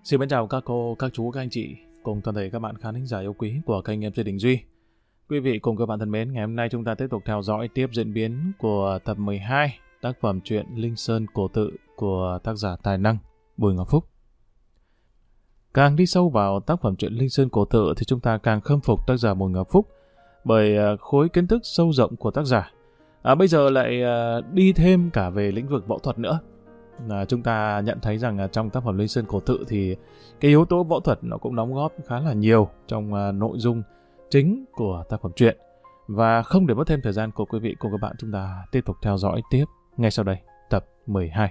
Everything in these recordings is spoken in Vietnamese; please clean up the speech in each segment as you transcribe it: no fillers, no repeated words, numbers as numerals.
Xin mến chào các cô, các chú, các anh chị cùng toàn thể các bạn khán thính giả yêu quý của kênh MC Đình Duy. Quý vị cùng các bạn thân mến, ngày hôm nay chúng ta tiếp tục theo dõi tiếp diễn biến của tập 12 tác phẩm truyện Linh Sơn Cổ Tự của tác giả tài năng Bùi Ngọc Phúc. Càng đi sâu vào tác phẩm truyện Linh Sơn Cổ Tự thì chúng ta càng khâm phục tác giả Bùi Ngọc Phúc bởi khối kiến thức sâu rộng của tác giả. Bây giờ lại đi thêm cả về lĩnh vực võ thuật nữa. Chúng ta nhận thấy rằng trong tác phẩm Linh Sơn Cổ Tự thì cái yếu tố võ thuật nó cũng đóng góp khá là nhiều trong nội dung chính của tác phẩm truyện. Và không để mất thêm thời gian của quý vị cùng các bạn, chúng ta tiếp tục theo dõi tiếp ngay sau đây tập 12.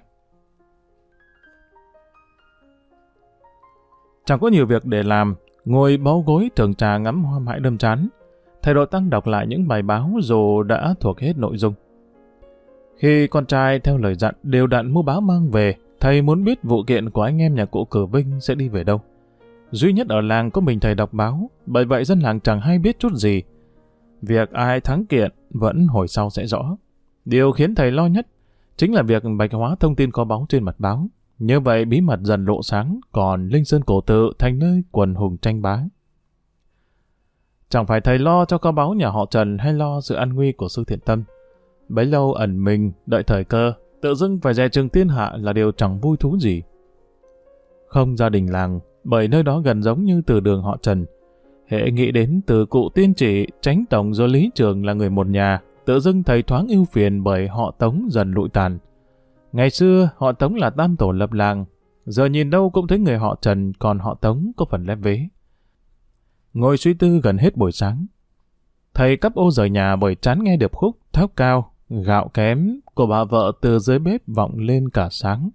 Chẳng có nhiều việc để làm, ngồi bó gối thưởng trà ngắm hoa mãi đâm chán. Thầy Độ Tăng đọc lại những bài báo dù đã thuộc hết nội dung. Khi con trai theo lời dặn đều đặn mua báo mang về, thầy muốn biết vụ kiện của anh em nhà cụ Cử Vinh sẽ đi về đâu. Duy nhất ở làng có mình thầy đọc báo, bởi vậy dân làng chẳng hay biết chút gì. Việc ai thắng kiện vẫn hồi sau sẽ rõ. Điều khiến thầy lo nhất chính là việc bạch hóa thông tin có báu trên mặt báo. Như vậy bí mật dần lộ sáng, còn Linh Sơn Cổ Tự thành nơi quần hùng tranh bá. Chẳng phải thầy lo cho kho báu nhà họ Trần hay lo sự an nguy của sư Thiện Tâm. Bấy lâu ẩn mình, đợi thời cơ, tự dưng phải dè chừng thiên hạ là điều chẳng vui thú gì. Không gia đình làng, bởi nơi đó gần giống như từ đường họ Trần. Hễ nghĩ đến từ cụ tiên chỉ, Chánh Tổng do Lý Trường là người một nhà, tự dưng thầy thoáng ưu phiền bởi họ Tống dần lụi tàn. Ngày xưa, họ Tống là tam tổ lập làng, giờ nhìn đâu cũng thấy người họ Trần, còn họ Tống có phần lép vế. Ngồi suy tư gần hết buổi sáng, thầy cắp ô rời nhà bởi chán nghe điệp khúc Thóc Cao, Gạo Kém của bà vợ từ dưới bếp vọng lên cả sáng.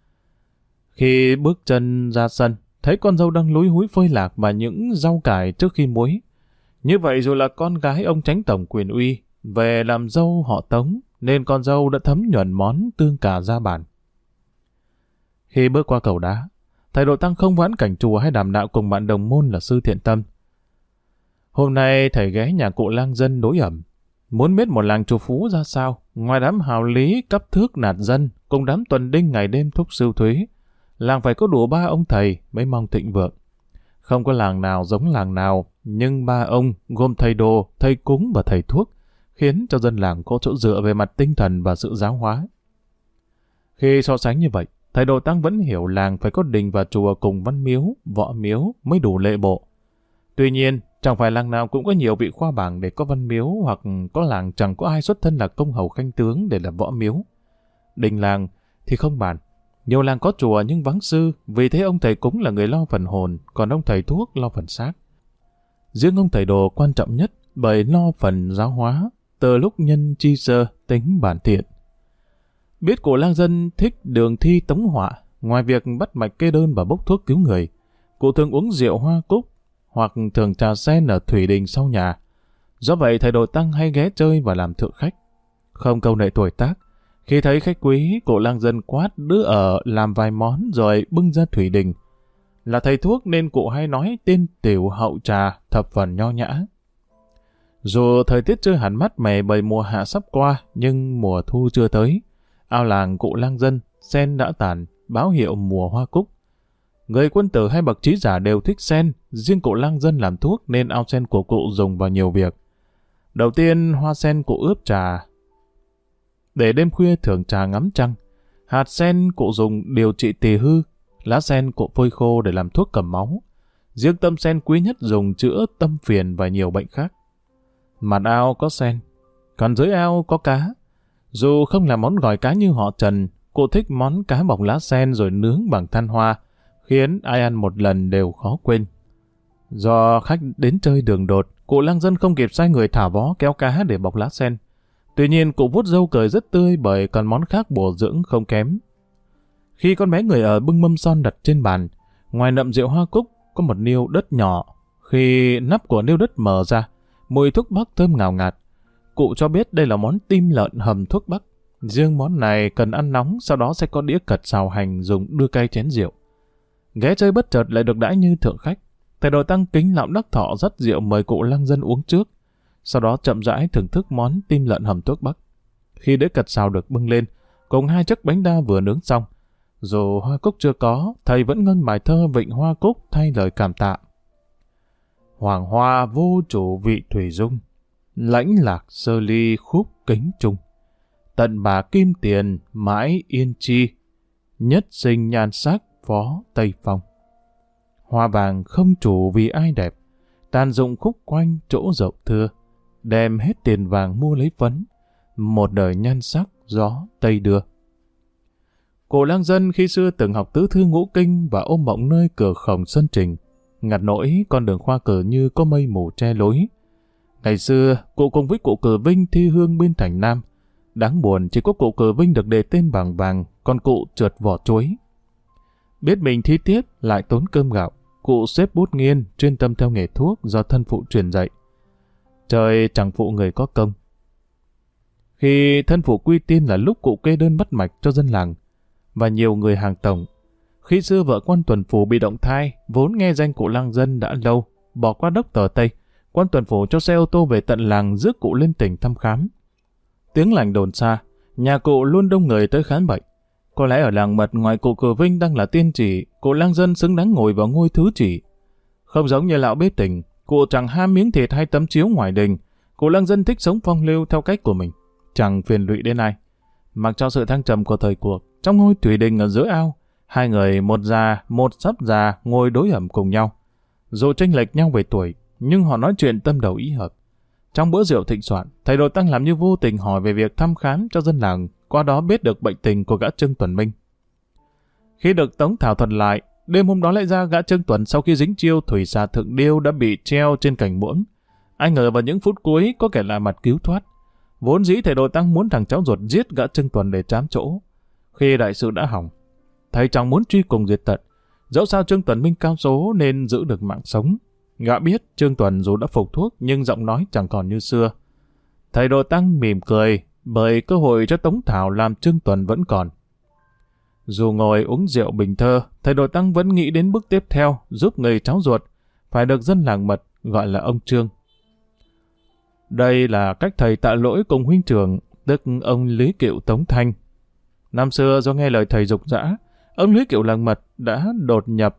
Khi bước chân ra sân, thấy con dâu đang lúi húi phơi lạc và những rau cải trước khi muối. Như vậy dù là con gái ông Chánh Tổng Quyền Uy, về làm dâu họ Tống, nên con dâu đã thấm nhuần món tương cà ra bàn. Khi bước qua cầu đá, thầy Độ Tăng không vãn cảnh chùa hay đàm đạo cùng bạn đồng môn là sư Thiện Tâm. Hôm nay thầy ghé nhà cụ lang dân đối ẩm. Muốn biết một làng chùa phú ra sao, ngoài đám hào lý cấp thước nạt dân, cùng đám tuần đinh ngày đêm thúc sưu thuế, làng phải có đủ 3 ông thầy mới mong thịnh vượng. Không có làng nào giống làng nào, nhưng 3 ông gồm thầy đồ, thầy cúng và thầy thuốc, khiến cho dân làng có chỗ dựa về mặt tinh thần và sự giáo hóa. Khi so sánh như vậy, thầy Độ Tăng vẫn hiểu làng phải có đình và chùa cùng văn miếu, võ miếu mới đủ lệ bộ. Tuy nhiên, chẳng phải làng nào cũng có nhiều vị khoa bảng để có văn miếu, hoặc có làng chẳng có ai xuất thân là công hầu khanh tướng để làm võ miếu. Đình làng thì không bàn. Nhiều làng có chùa nhưng vắng sư, vì thế ông thầy cúng là người lo phần hồn, còn ông thầy thuốc lo phần xác. Riêng ông thầy đồ quan trọng nhất bởi lo phần giáo hóa, từ lúc nhân chi sơ tính bản thiện. Biết cụ lang dân thích đường thi tống họa, ngoài việc bắt mạch kê đơn và bốc thuốc cứu người, cụ thường uống rượu hoa cúc, hoặc thường trà sen ở thủy đình sau nhà. Do vậy thầy Độ Tăng hay ghé chơi và làm thượng khách. Không câu nệ tuổi tác, khi thấy khách quý, cụ lang dân quát đứa ở làm vài món rồi bưng ra thủy đình. Là thầy thuốc nên cụ hay nói tên tiểu hậu trà thập phần nho nhã. Dù thời tiết chưa hẳn mát mẻ bởi mùa hạ sắp qua, nhưng mùa thu chưa tới. Ao làng cụ lang dân, sen đã tàn, báo hiệu mùa hoa cúc. Người quân tử hay bậc trí giả đều thích sen, riêng cụ lang dân làm thuốc nên ao sen của cụ dùng vào nhiều việc. Đầu tiên, hoa sen cụ ướp trà để đêm khuya thưởng trà ngắm trăng. Hạt sen cụ dùng điều trị tỳ hư, lá sen cụ phơi khô để làm thuốc cầm máu. Riêng tâm sen quý nhất dùng chữa tâm phiền và nhiều bệnh khác. Mặt ao có sen, còn dưới ao có cá. Dù không làm món gỏi cá như họ Trần, cụ thích món cá bọc lá sen rồi nướng bằng than hoa, khiến ai ăn một lần đều khó quên. Do khách đến chơi đường đột, cụ lang dân không kịp sai người thả vó kéo cá để bọc lá sen. Tuy nhiên cụ vuốt râu cười rất tươi bởi còn món khác bổ dưỡng không kém. Khi con bé người ở bưng mâm son đặt trên bàn, ngoài nậm rượu hoa cúc có một niêu đất nhỏ. Khi nắp của niêu đất mở ra, mùi thuốc bắc thơm ngào ngạt. Cụ cho biết đây là món tim lợn hầm thuốc bắc. Riêng món này cần ăn nóng, sau đó sẽ có đĩa cật xào hành dùng đưa cay chén rượu. Ghé chơi bất chợt lại được đãi như thượng khách. Thầy Độ Tăng kính lão đắc thọ dắt rượu mời cụ lang dân uống trước, sau đó chậm rãi thưởng thức món tim lợn hầm thuốc bắc. Khi đĩa cật xào được bưng lên, cùng 2 chiếc bánh đa vừa nướng xong, Dù hoa cúc chưa có, thầy vẫn ngân bài thơ Vịnh Hoa Cúc thay lời cảm tạ. Hoàng hoa vô chủ vị thủy dung, lãnh lạc sơ ly khúc kính trung. Tận bà kim tiền mãi yên chi, nhất sinh nhan sắc phó Tây Phong. Hoa vàng không chủ vì ai đẹp, tàn dụng khúc quanh chỗ rộng thưa, đem hết tiền vàng mua lấy phấn, một đời nhan sắc gió Tây đưa. Cụ lang dân khi xưa từng học tứ thư ngũ kinh và ôm mộng nơi cửa khổng sân trình, ngặt nỗi con đường khoa cử như có mây mù che lối. Ngày xưa, cụ cùng với cụ Cử Vinh thi hương bên thành Nam. Đáng buồn chỉ có cụ Cử Vinh được đề tên bảng vàng, còn cụ trượt vỏ chuối. Biết mình thi tiếp lại tốn cơm gạo, cụ xếp bút nghiên, chuyên tâm theo nghề thuốc do thân phụ truyền dạy. Trời chẳng phụ người có công. Khi thân phụ quy tiên là lúc cụ kê đơn bắt mạch cho dân làng và nhiều người hàng tổng. Khi xưa vợ quan tuần phủ bị động thai, vốn nghe danh cụ lang dân đã lâu, bỏ qua đốc tờ Tây, quan tuần phủ cho xe ô tô về tận làng rước cụ lên tỉnh thăm khám. Tiếng lành đồn xa, nhà cụ luôn đông người tới khám bệnh. Có lẽ ở làng Mật ngoài cụ Cử Vinh đang là tiên chỉ, cụ lang dân xứng đáng ngồi vào ngôi thứ chỉ. Không giống như lão bếp tỉnh, cụ chẳng ham miếng thịt hay tấm chiếu ngoài đình, cụ lang dân thích sống phong lưu theo cách của mình, chẳng phiền lụy đến ai. Mặc cho sự thăng trầm của thời cuộc, trong ngôi thủy đình ở giữa ao, hai người một già, một sắp già ngồi đối ẩm cùng nhau. Dù chênh lệch nhau về tuổi, nhưng họ nói chuyện tâm đầu ý hợp. Trong bữa rượu thịnh soạn, thầy Đồ Tăng làm như vô tình hỏi về việc thăm khám cho dân làng, qua đó biết được bệnh tình của gã Trương Tuần Minh. Khi được Tống thảo thuật lại, đêm hôm đó lại ra gã Trương Tuần sau khi dính chiêu thủy xà thượng điêu đã bị treo trên cành muỗng. Ai ngờ vào những phút cuối có kẻ lạ mặt cứu thoát. Vốn dĩ thầy Đồ Tăng muốn thằng cháu ruột giết gã Trương Tuần để trám chỗ. Khi đại sự đã hỏng, thầy chẳng muốn truy cùng diệt tận. Dẫu sao Trương Tuần Minh cao số nên giữ được mạng sống. Gã biết Trương Tuần dù đã phục thuốc nhưng giọng nói chẳng còn như xưa. Thầy Đồ Tăng mỉm cười bởi cơ hội cho Tống Thảo làm Trương Tuần vẫn còn. Dù ngồi uống rượu bình thơ, thầy Đồ Tăng vẫn nghĩ đến bước tiếp theo giúp người cháu ruột phải được dân làng Mật gọi là ông Trương. Đây là cách thầy tạ lỗi cùng huynh trưởng, tức ông Lý Kiệu Tống Thanh. Năm xưa do nghe lời thầy dục dã, ông Lý Kiệu làng Mật đã đột nhập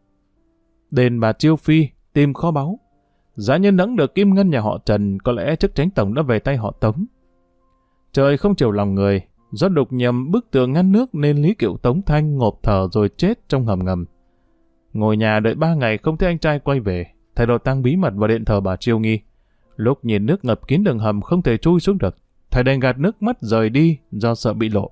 đền bà Chiêu Phi tìm kho báu. Giá nhân đấng được kim ngân nhà họ Trần, có lẽ chức chánh tổng đã về tay họ Tống. Trời không chiều lòng người, do đục nhầm bức tường ngăn nước nên Lý Kiệu Tống Thanh ngộp thở rồi chết trong hầm ngầm. Ngồi nhà đợi 3 ngày không thấy anh trai quay về, thầy Đồ Tăng bí mật vào điện thờ bà Chiêu Nghi. Lúc nhìn nước ngập kín đường hầm không thể chui xuống được, thầy đành gạt nước mắt rời đi do sợ bị lộ.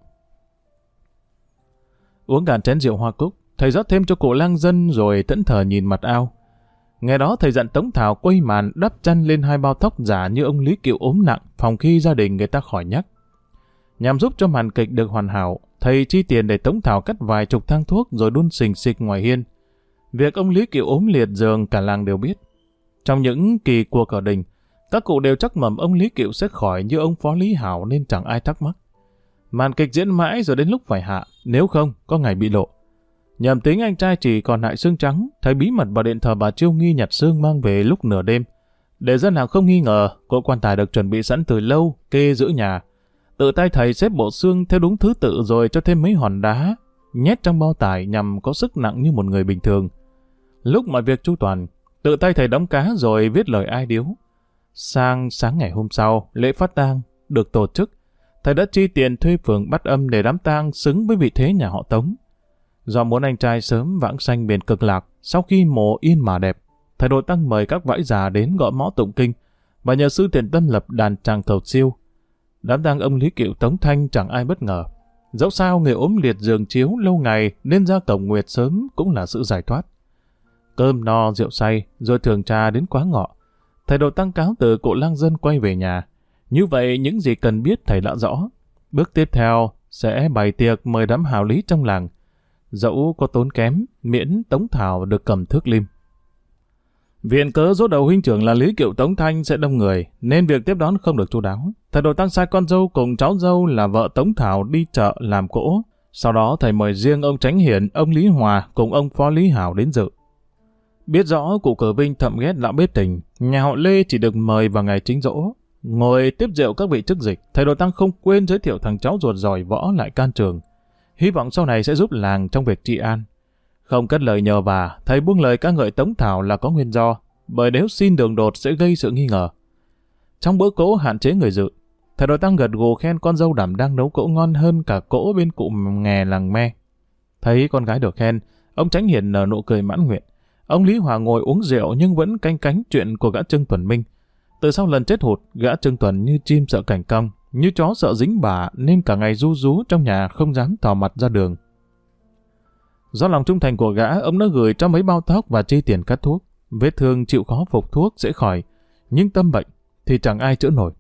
Uống cạn chén rượu hoa cúc, thầy rót thêm cho cụ lang dân rồi thẫn thờ nhìn mặt ao. Ngày đó thầy dặn Tống Thảo quây màn đắp chăn lên 2 bao tóc giả như ông Lý Kiệu ốm nặng, phòng khi gia đình người ta khỏi nhắc. Nhằm giúp cho màn kịch được hoàn hảo, thầy chi tiền để Tống Thảo cắt vài chục thang thuốc rồi đun xình xịch ngoài hiên. Việc ông Lý Kiệu ốm liệt giường cả làng đều biết. Trong những kỳ cuộc ở đình, các cụ đều chắc mầm ông Lý Kiệu sẽ khỏi như ông Phó Lý Hảo nên chẳng ai thắc mắc. Màn kịch diễn mãi rồi đến lúc phải hạ, nếu không có ngày bị lộ. Nhầm tính anh trai chỉ còn lại xương trắng, thầy bí mật vào điện thờ bà Chiêu Nghi nhặt xương mang về lúc nửa đêm. Để dân làng không nghi ngờ, cỗ quan tài được chuẩn bị sẵn từ lâu, kê giữa nhà. Tự tay thầy xếp bộ xương theo đúng thứ tự rồi cho thêm mấy hòn đá, nhét trong bao tải nhằm có sức nặng như một người bình thường. Lúc mọi việc chu toàn, tự tay thầy đóng cá rồi viết lời ai điếu. Sang sáng ngày hôm sau, lễ phát tang được tổ chức. Thầy đã chi tiền thuê phường bắt âm để đám tang xứng với vị thế nhà họ Tống. Do muốn anh trai sớm vãng sanh miền cực lạc, sau khi mồ yên mà đẹp, thầy Đồ Tăng mời các vãi già đến gõ mõ tụng kinh và nhờ sư Thiện Tâm lập đàn tràng cầu siêu. Đám tang ông Lý Kiệu Tống Thanh chẳng ai bất ngờ. Dẫu sao người ốm liệt giường chiếu lâu ngày nên ra cổng nguyệt sớm cũng là sự giải thoát. Cơm no rượu say rồi thường trà đến quá ngọ. Thầy Đồ Tăng cáo từ cụ lang dân quay về nhà. Như vậy những gì cần biết thầy đã rõ. Bước tiếp theo sẽ bày tiệc mời đám hào lý trong làng. Dẫu có tốn kém, miễn Tống Thảo được cầm thước lim. Viện cớ dỗ đầu huynh trưởng là Lý Kiệu Tống Thanh sẽ đông người, nên việc tiếp đón không được chu đáo. Thầy Đồ Tăng sai con dâu cùng cháu dâu là vợ Tống Thảo đi chợ làm cỗ. Sau đó thầy mời riêng ông Chánh Hiển, ông Lý Hòa cùng ông Phó Lý Hảo đến dự. Biết rõ cụ Cử Vinh thậm ghét lão bếp tình, nhà họ Lê chỉ được mời vào ngày chính dỗ. Ngồi tiếp rượu các vị chức dịch, thầy Đồ Tăng không quên giới thiệu thằng cháu ruột giỏi võ lại can trường. hy vọng sau này sẽ giúp làng trong việc trị an. Không cất lời nhờ vả, thầy buông lời ca ngợi Tống Thảo là có nguyên do, bởi nếu xin đường đột sẽ gây sự nghi ngờ. Trong bữa cỗ hạn chế người dự, thầy Đội Tăng gật gù khen con dâu đảm đang nấu cỗ ngon hơn cả cỗ bên cụ nghè làng Me. Thấy con gái được khen, ông Chánh Hiền nở nụ cười mãn nguyện. Ông Lý Hòa ngồi uống rượu nhưng vẫn canh cánh chuyện của gã Trương Tuần Minh. Từ sau lần chết hụt, gã Trương Tuần như chim sợ cảnh cong, như chó sợ dính bả nên cả ngày ru rú trong nhà không dám tỏ mặt ra đường. Do lòng trung thành của gã, ông đã gửi cho mấy bao tóc và chi tiền cắt thuốc. Vết thương chịu khó phục thuốc sẽ khỏi, nhưng tâm bệnh thì chẳng ai chữa nổi.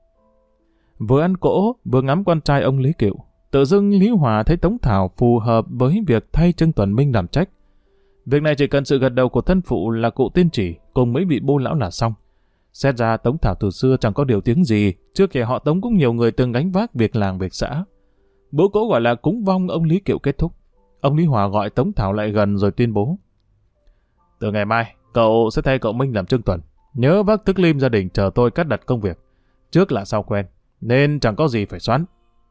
Vừa ăn cỗ, vừa ngắm con trai ông Lý Cựu, tự dưng Lý Hòa thấy Tống Thảo phù hợp với việc thay Trương Tuần Minh đảm trách. Việc này chỉ cần sự gật đầu của thân phụ là cụ tiên chỉ cùng mấy vị bô lão là xong. Xét ra Tống Thảo từ xưa chẳng có điều tiếng gì, chưa kể họ Tống cũng nhiều người từng gánh vác việc làng việc xã. Bữa cỗ gọi là cúng vong ông Lý Cựu kết thúc. Ông Lý Hòa gọi Tống Thảo lại gần rồi tuyên bố: từ ngày mai, cậu sẽ thay cậu Minh làm Trương Tuần. Nhớ vác thức lim gia đình chờ tôi cắt đặt công việc. Trước là sau quen, nên chẳng có gì phải xoắn.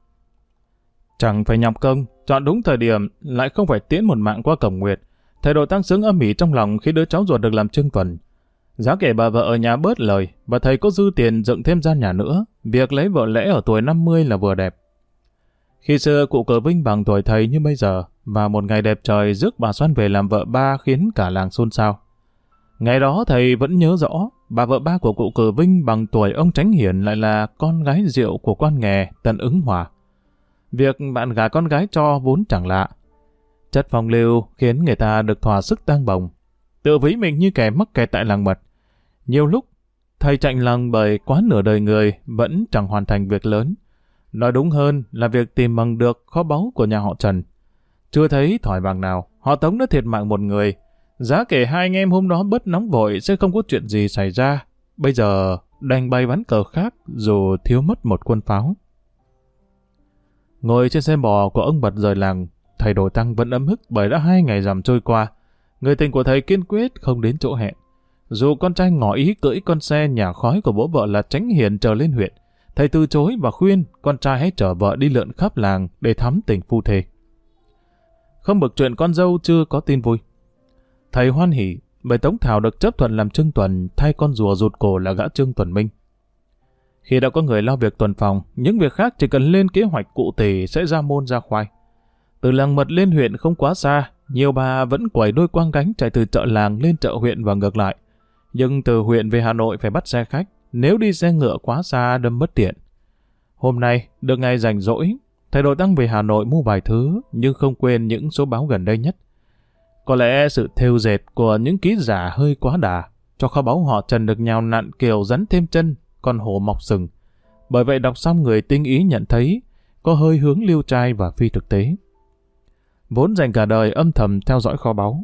Chẳng phải nhọc công, chọn đúng thời điểm, lại không phải tiễn một mạng qua cổng nguyệt. Thầy Đội Tăng sướng âm ỉ trong lòng khi đứa cháu ruột được làm Trương Tuần. Giá kể bà vợ ở nhà bớt lời, và thầy có dư tiền dựng thêm gian nhà nữa, việc lấy vợ lẽ ở tuổi 50 là vừa đẹp. Khi xưa cụ Cờ Vinh bằng tuổi thầy như bây giờ, và một ngày đẹp trời rước bà Xoan về làm vợ ba khiến cả làng xôn xao. Ngày đó thầy vẫn nhớ rõ, bà vợ ba của cụ Cờ Vinh bằng tuổi ông Chánh Hiền lại là con gái rượu của quan nghè Tần Ứng Hòa. Việc bạn gả con gái cho vốn chẳng lạ. Chất phong lưu khiến người ta được thỏa sức tang bồng, tự ví mình như kẻ mắc kẹt tại làng mật. Nhiều lúc, thầy chạnh lòng bởi quá nửa đời người vẫn chẳng hoàn thành việc lớn. Nói đúng hơn là việc tìm bằng được kho báu của nhà họ Trần. Chưa thấy thỏi vàng nào, họ Tống đã thiệt mạng một người. Giá kể hai anh em hôm đó bớt nóng vội sẽ không có chuyện gì xảy ra. Bây giờ đành bay bắn cờ khác dù thiếu mất một quân pháo. Ngồi trên xe bò của ông Bật rời làng, thầy Đội Tăng vẫn ấm hức bởi đã 2 ngày rằm trôi qua. Người tình của thầy kiên quyết không đến chỗ hẹn. Dù con trai ngỏ ý cưỡi con xe nhà khói của bố vợ là Chánh Hiền trở lên huyện, thầy từ chối và khuyên con trai hãy chở vợ đi lượn khắp làng để thắm tình phu thê. Không bực chuyện con dâu chưa có tin vui. Thầy hoan hỉ bởi Tống Thảo được chấp thuận làm Trương Tuần thay con rùa rụt cổ là gã Trương Tuần Minh. Khi đã có người lo việc tuần phòng, những việc khác chỉ cần lên kế hoạch cụ thể sẽ ra môn ra khoai. Từ làng mật lên huyện không quá xa, nhiều bà vẫn quẩy đôi quang gánh chạy từ chợ làng lên chợ huyện và ngược lại. Nhưng từ huyện về Hà Nội phải bắt xe khách, nếu đi xe ngựa quá xa đâm mất tiện. Hôm nay, được ngày rảnh rỗi, thầy Đội Tăng về Hà Nội mua vài thứ, nhưng không quên những số báo gần đây nhất. Có lẽ sự thêu dệt của những ký giả hơi quá đà, cho kho báu họ Trần được nhào nặn kiểu rắn thêm chân, con hổ mọc sừng. Bởi vậy đọc xong người tinh ý nhận thấy có hơi hướng liêu trai và phi thực tế. Vốn dành cả đời âm thầm theo dõi kho báu.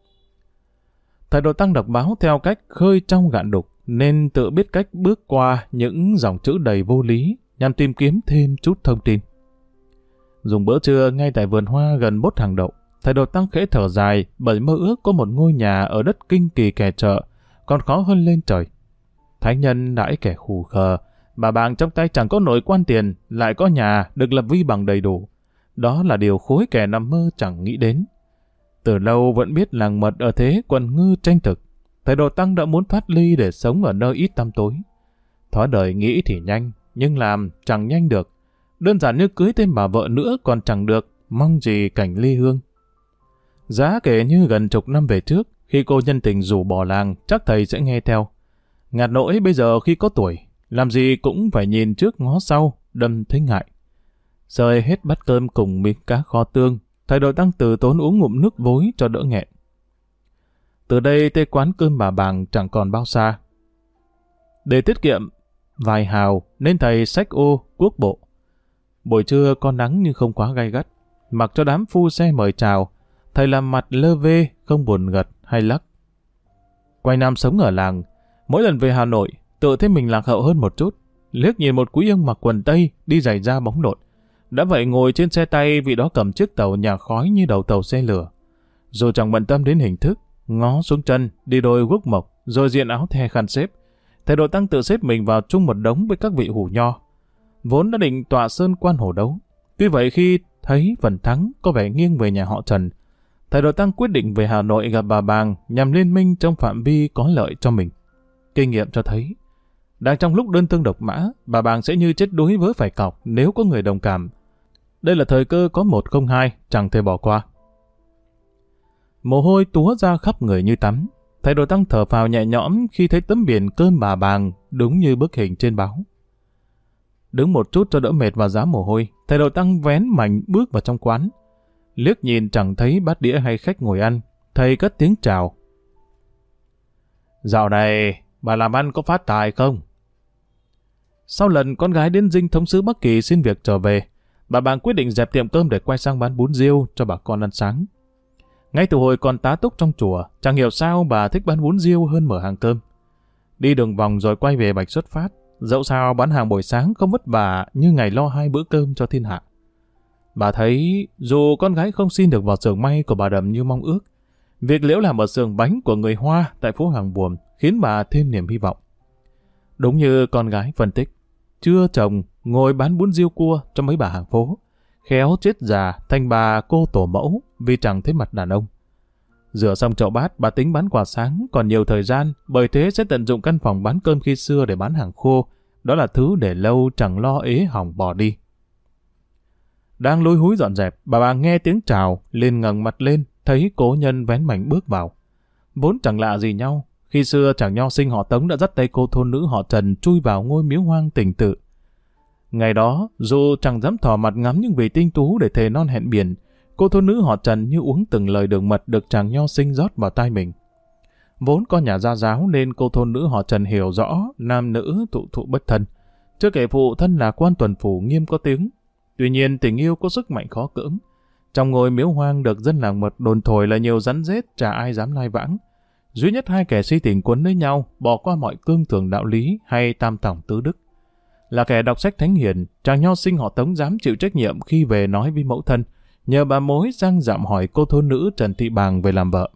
Thầy Đội Tăng đọc báo theo cách khơi trong gạn đục, nên tự biết cách bước qua những dòng chữ đầy vô lý nhằm tìm kiếm thêm chút thông tin. Dùng bữa trưa ngay tại vườn hoa gần bốt hàng đậu, thầy Đội Tăng khẽ thở dài bởi mơ ước có một ngôi nhà ở đất kinh kỳ kẻ chợ, còn khó hơn lên trời. Thánh nhân đãi kẻ khù khờ, bà bàng trong tay chẳng có nổi quan tiền, lại có nhà được lập vi bằng đầy đủ. Đó là điều khối kẻ nằm mơ chẳng nghĩ đến. Từ lâu vẫn biết làng mật ở thế quần ngư tranh thực, thầy Đội Tăng đã muốn thoát ly để sống ở nơi ít tăm tối. Thói đời nghĩ thì nhanh, nhưng làm chẳng nhanh được. Đơn giản như cưới thêm bà vợ nữa còn chẳng được, mong gì cảnh ly hương. Giá kể như gần chục năm về trước, khi cô nhân tình rủ bỏ làng, chắc thầy sẽ nghe theo. Ngặt nỗi bây giờ khi có tuổi, làm gì cũng phải nhìn trước ngó sau, đâm thấy ngại. Rời hết bát cơm cùng miếng cá kho tương, thầy Đội Tăng từ tốn uống ngụm nước vối cho đỡ nghẹn. Từ đây tới quán cơm bà bàng chẳng còn bao xa. Để tiết kiệm vài hào nên thầy xách ô cuốc bộ. Buổi trưa có nắng nhưng không quá gay gắt, mặc cho đám phu xe mời chào, thầy làm mặt lơ vê không buồn gật hay lắc. Quanh năm sống ở làng, mỗi lần về Hà Nội tự thấy mình lạc hậu hơn một chút. Liếc nhìn một quý ông mặc quần tây đi giày da bóng lộn, đã vậy ngồi trên xe tay vị đó cầm chiếc tàu nhà khói như đầu tàu xe lửa. Dù chẳng bận tâm đến hình thức, ngó xuống chân đi đôi guốc mộc rồi diện áo the khăn xếp, thầy Đội Tăng tự xếp mình vào chung một đống với các vị hủ nho. Vốn đã định tọa sơn quan hổ đấu, tuy vậy khi thấy phần thắng có vẻ nghiêng về nhà họ Trần. Thầy Đội Tăng quyết định về Hà Nội gặp bà Bàng nhằm liên minh trong phạm vi có lợi cho mình. Kinh nghiệm cho thấy, đang trong lúc đơn thương độc mã, bà Bàng sẽ như chết đuối vớ phải cọc nếu có người đồng cảm. Đây là thời cơ có 1 không 2, chẳng thể bỏ qua. Mồ hôi túa ra khắp người như tắm. Thầy Đội Tăng thở phào nhẹ nhõm khi thấy tấm biển cơm bà Bàng đúng như bức hình trên báo. Đứng một chút cho đỡ mệt và giá mồ hôi, thầy Đội Tăng vén mảnh bước vào trong quán. Liếc nhìn chẳng thấy bát đĩa hay khách ngồi ăn, thầy cất tiếng chào. Dạo này, bà làm ăn có phát tài không? Sau lần con gái đến dinh thống sứ Bắc Kỳ xin việc trở về, bà Bàng quyết định dẹp tiệm cơm để quay sang bán bún riêu cho bà con ăn sáng. Ngay từ hồi còn tá túc trong chùa, chẳng hiểu sao bà thích bán bún riêu hơn mở hàng cơm. Đi đường vòng rồi quay về Bạch xuất phát, dẫu sao bán hàng buổi sáng không vất vả như ngày lo 2 bữa cơm cho thiên hạ. Bà thấy dù con gái không xin được vào xưởng may của bà Đầm như mong ước, việc Liễu làm ở xưởng bánh của người Hoa tại phố Hàng Buồm khiến bà thêm niềm hy vọng. Đúng như con gái phân tích, chưa chồng ngồi bán bún riêu cua cho mấy bà hàng phố, khéo chết già thành bà cô tổ mẫu vì chẳng thấy mặt đàn ông. Rửa xong chậu bát, bà tính bán quà sáng còn nhiều thời gian, bởi thế sẽ tận dụng căn phòng bán cơm khi xưa để bán hàng khô. Đó là thứ để lâu chẳng lo ế hỏng bỏ đi. Đang lúi húi dọn dẹp, bà nghe tiếng chào, liền ngẩng mặt lên, thấy cố nhân vén mảnh bước vào. Vốn chẳng lạ gì nhau, khi xưa chàng nho sinh họ Tống đã dắt tay cô thôn nữ họ Trần chui vào ngôi miếu hoang tình tự. Ngày đó, dù chẳng dám thò mặt ngắm nhưng vì tinh tú để thề non hẹn biển, cô thôn nữ họ Trần như uống từng lời đường mật được chàng nho sinh rót vào tai mình. Vốn có nhà gia giáo nên cô thôn nữ họ Trần hiểu rõ nam nữ thụ thụ bất thân. Chưa kể phụ thân là quan tuần phủ nghiêm có tiếng. Tuy nhiên tình yêu có sức mạnh khó cưỡng. Trong ngôi miếu hoang được dân làng mật đồn thổi là nhiều rắn rết, chả ai dám lai vãng. Duy nhất 2 kẻ si tình quấn lấy nhau, bỏ qua mọi cương thường đạo lý hay tam tòng tứ đức. Là kẻ đọc sách thánh hiền, chàng nho sinh họ Tống dám chịu trách nhiệm khi về nói với mẫu thân, nhờ bà mối sang dạm hỏi cô thôn nữ Trần Thị Bàng về làm vợ.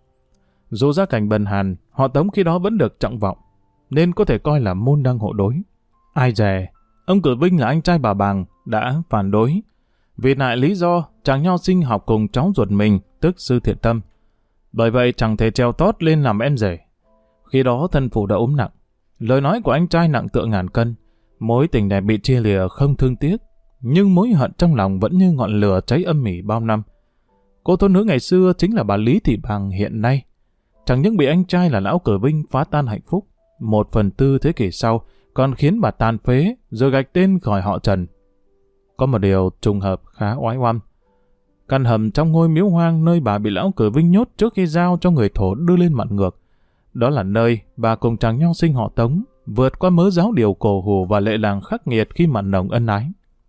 Dù gia cảnh bần hàn, họ Tống khi đó vẫn được trọng vọng, nên có thể coi là môn đăng hộ đối. Ai dè, ông Cử Vinh là anh trai bà Bàng đã phản đối. Vì nại lý do chàng nho sinh học cùng cháu ruột mình, tức Sư Thiện Tâm. Bởi vậy chẳng thể treo tót lên làm em rể. Khi đó thân phụ đã ốm nặng, lời nói của anh trai nặng tựa ngàn cân. Mối tình đẹp bị chia lìa không thương tiếc, nhưng mối hận trong lòng vẫn như ngọn lửa cháy âm mỉ bao năm. Cô thôn nữ ngày xưa chính là bà Lý Thị Bàng hiện nay. Chẳng những bị anh trai là lão Cử Vinh phá tan hạnh phúc, 1/4 thế kỷ sau còn khiến bà tàn phế rồi gạch tên khỏi họ Trần. Có một điều trùng hợp khá oái oăm. Căn hầm trong ngôi miếu hoang nơi bà bị lão Cử Vinh nhốt trước khi giao cho người thổ đưa lên mặt ngược. Đó là nơi bà cùng chàng nho sinh họ Tống vượt qua mớ giáo điều cổ hủ và lệ làng khắc nghiệt khi mặn nồng ân ái.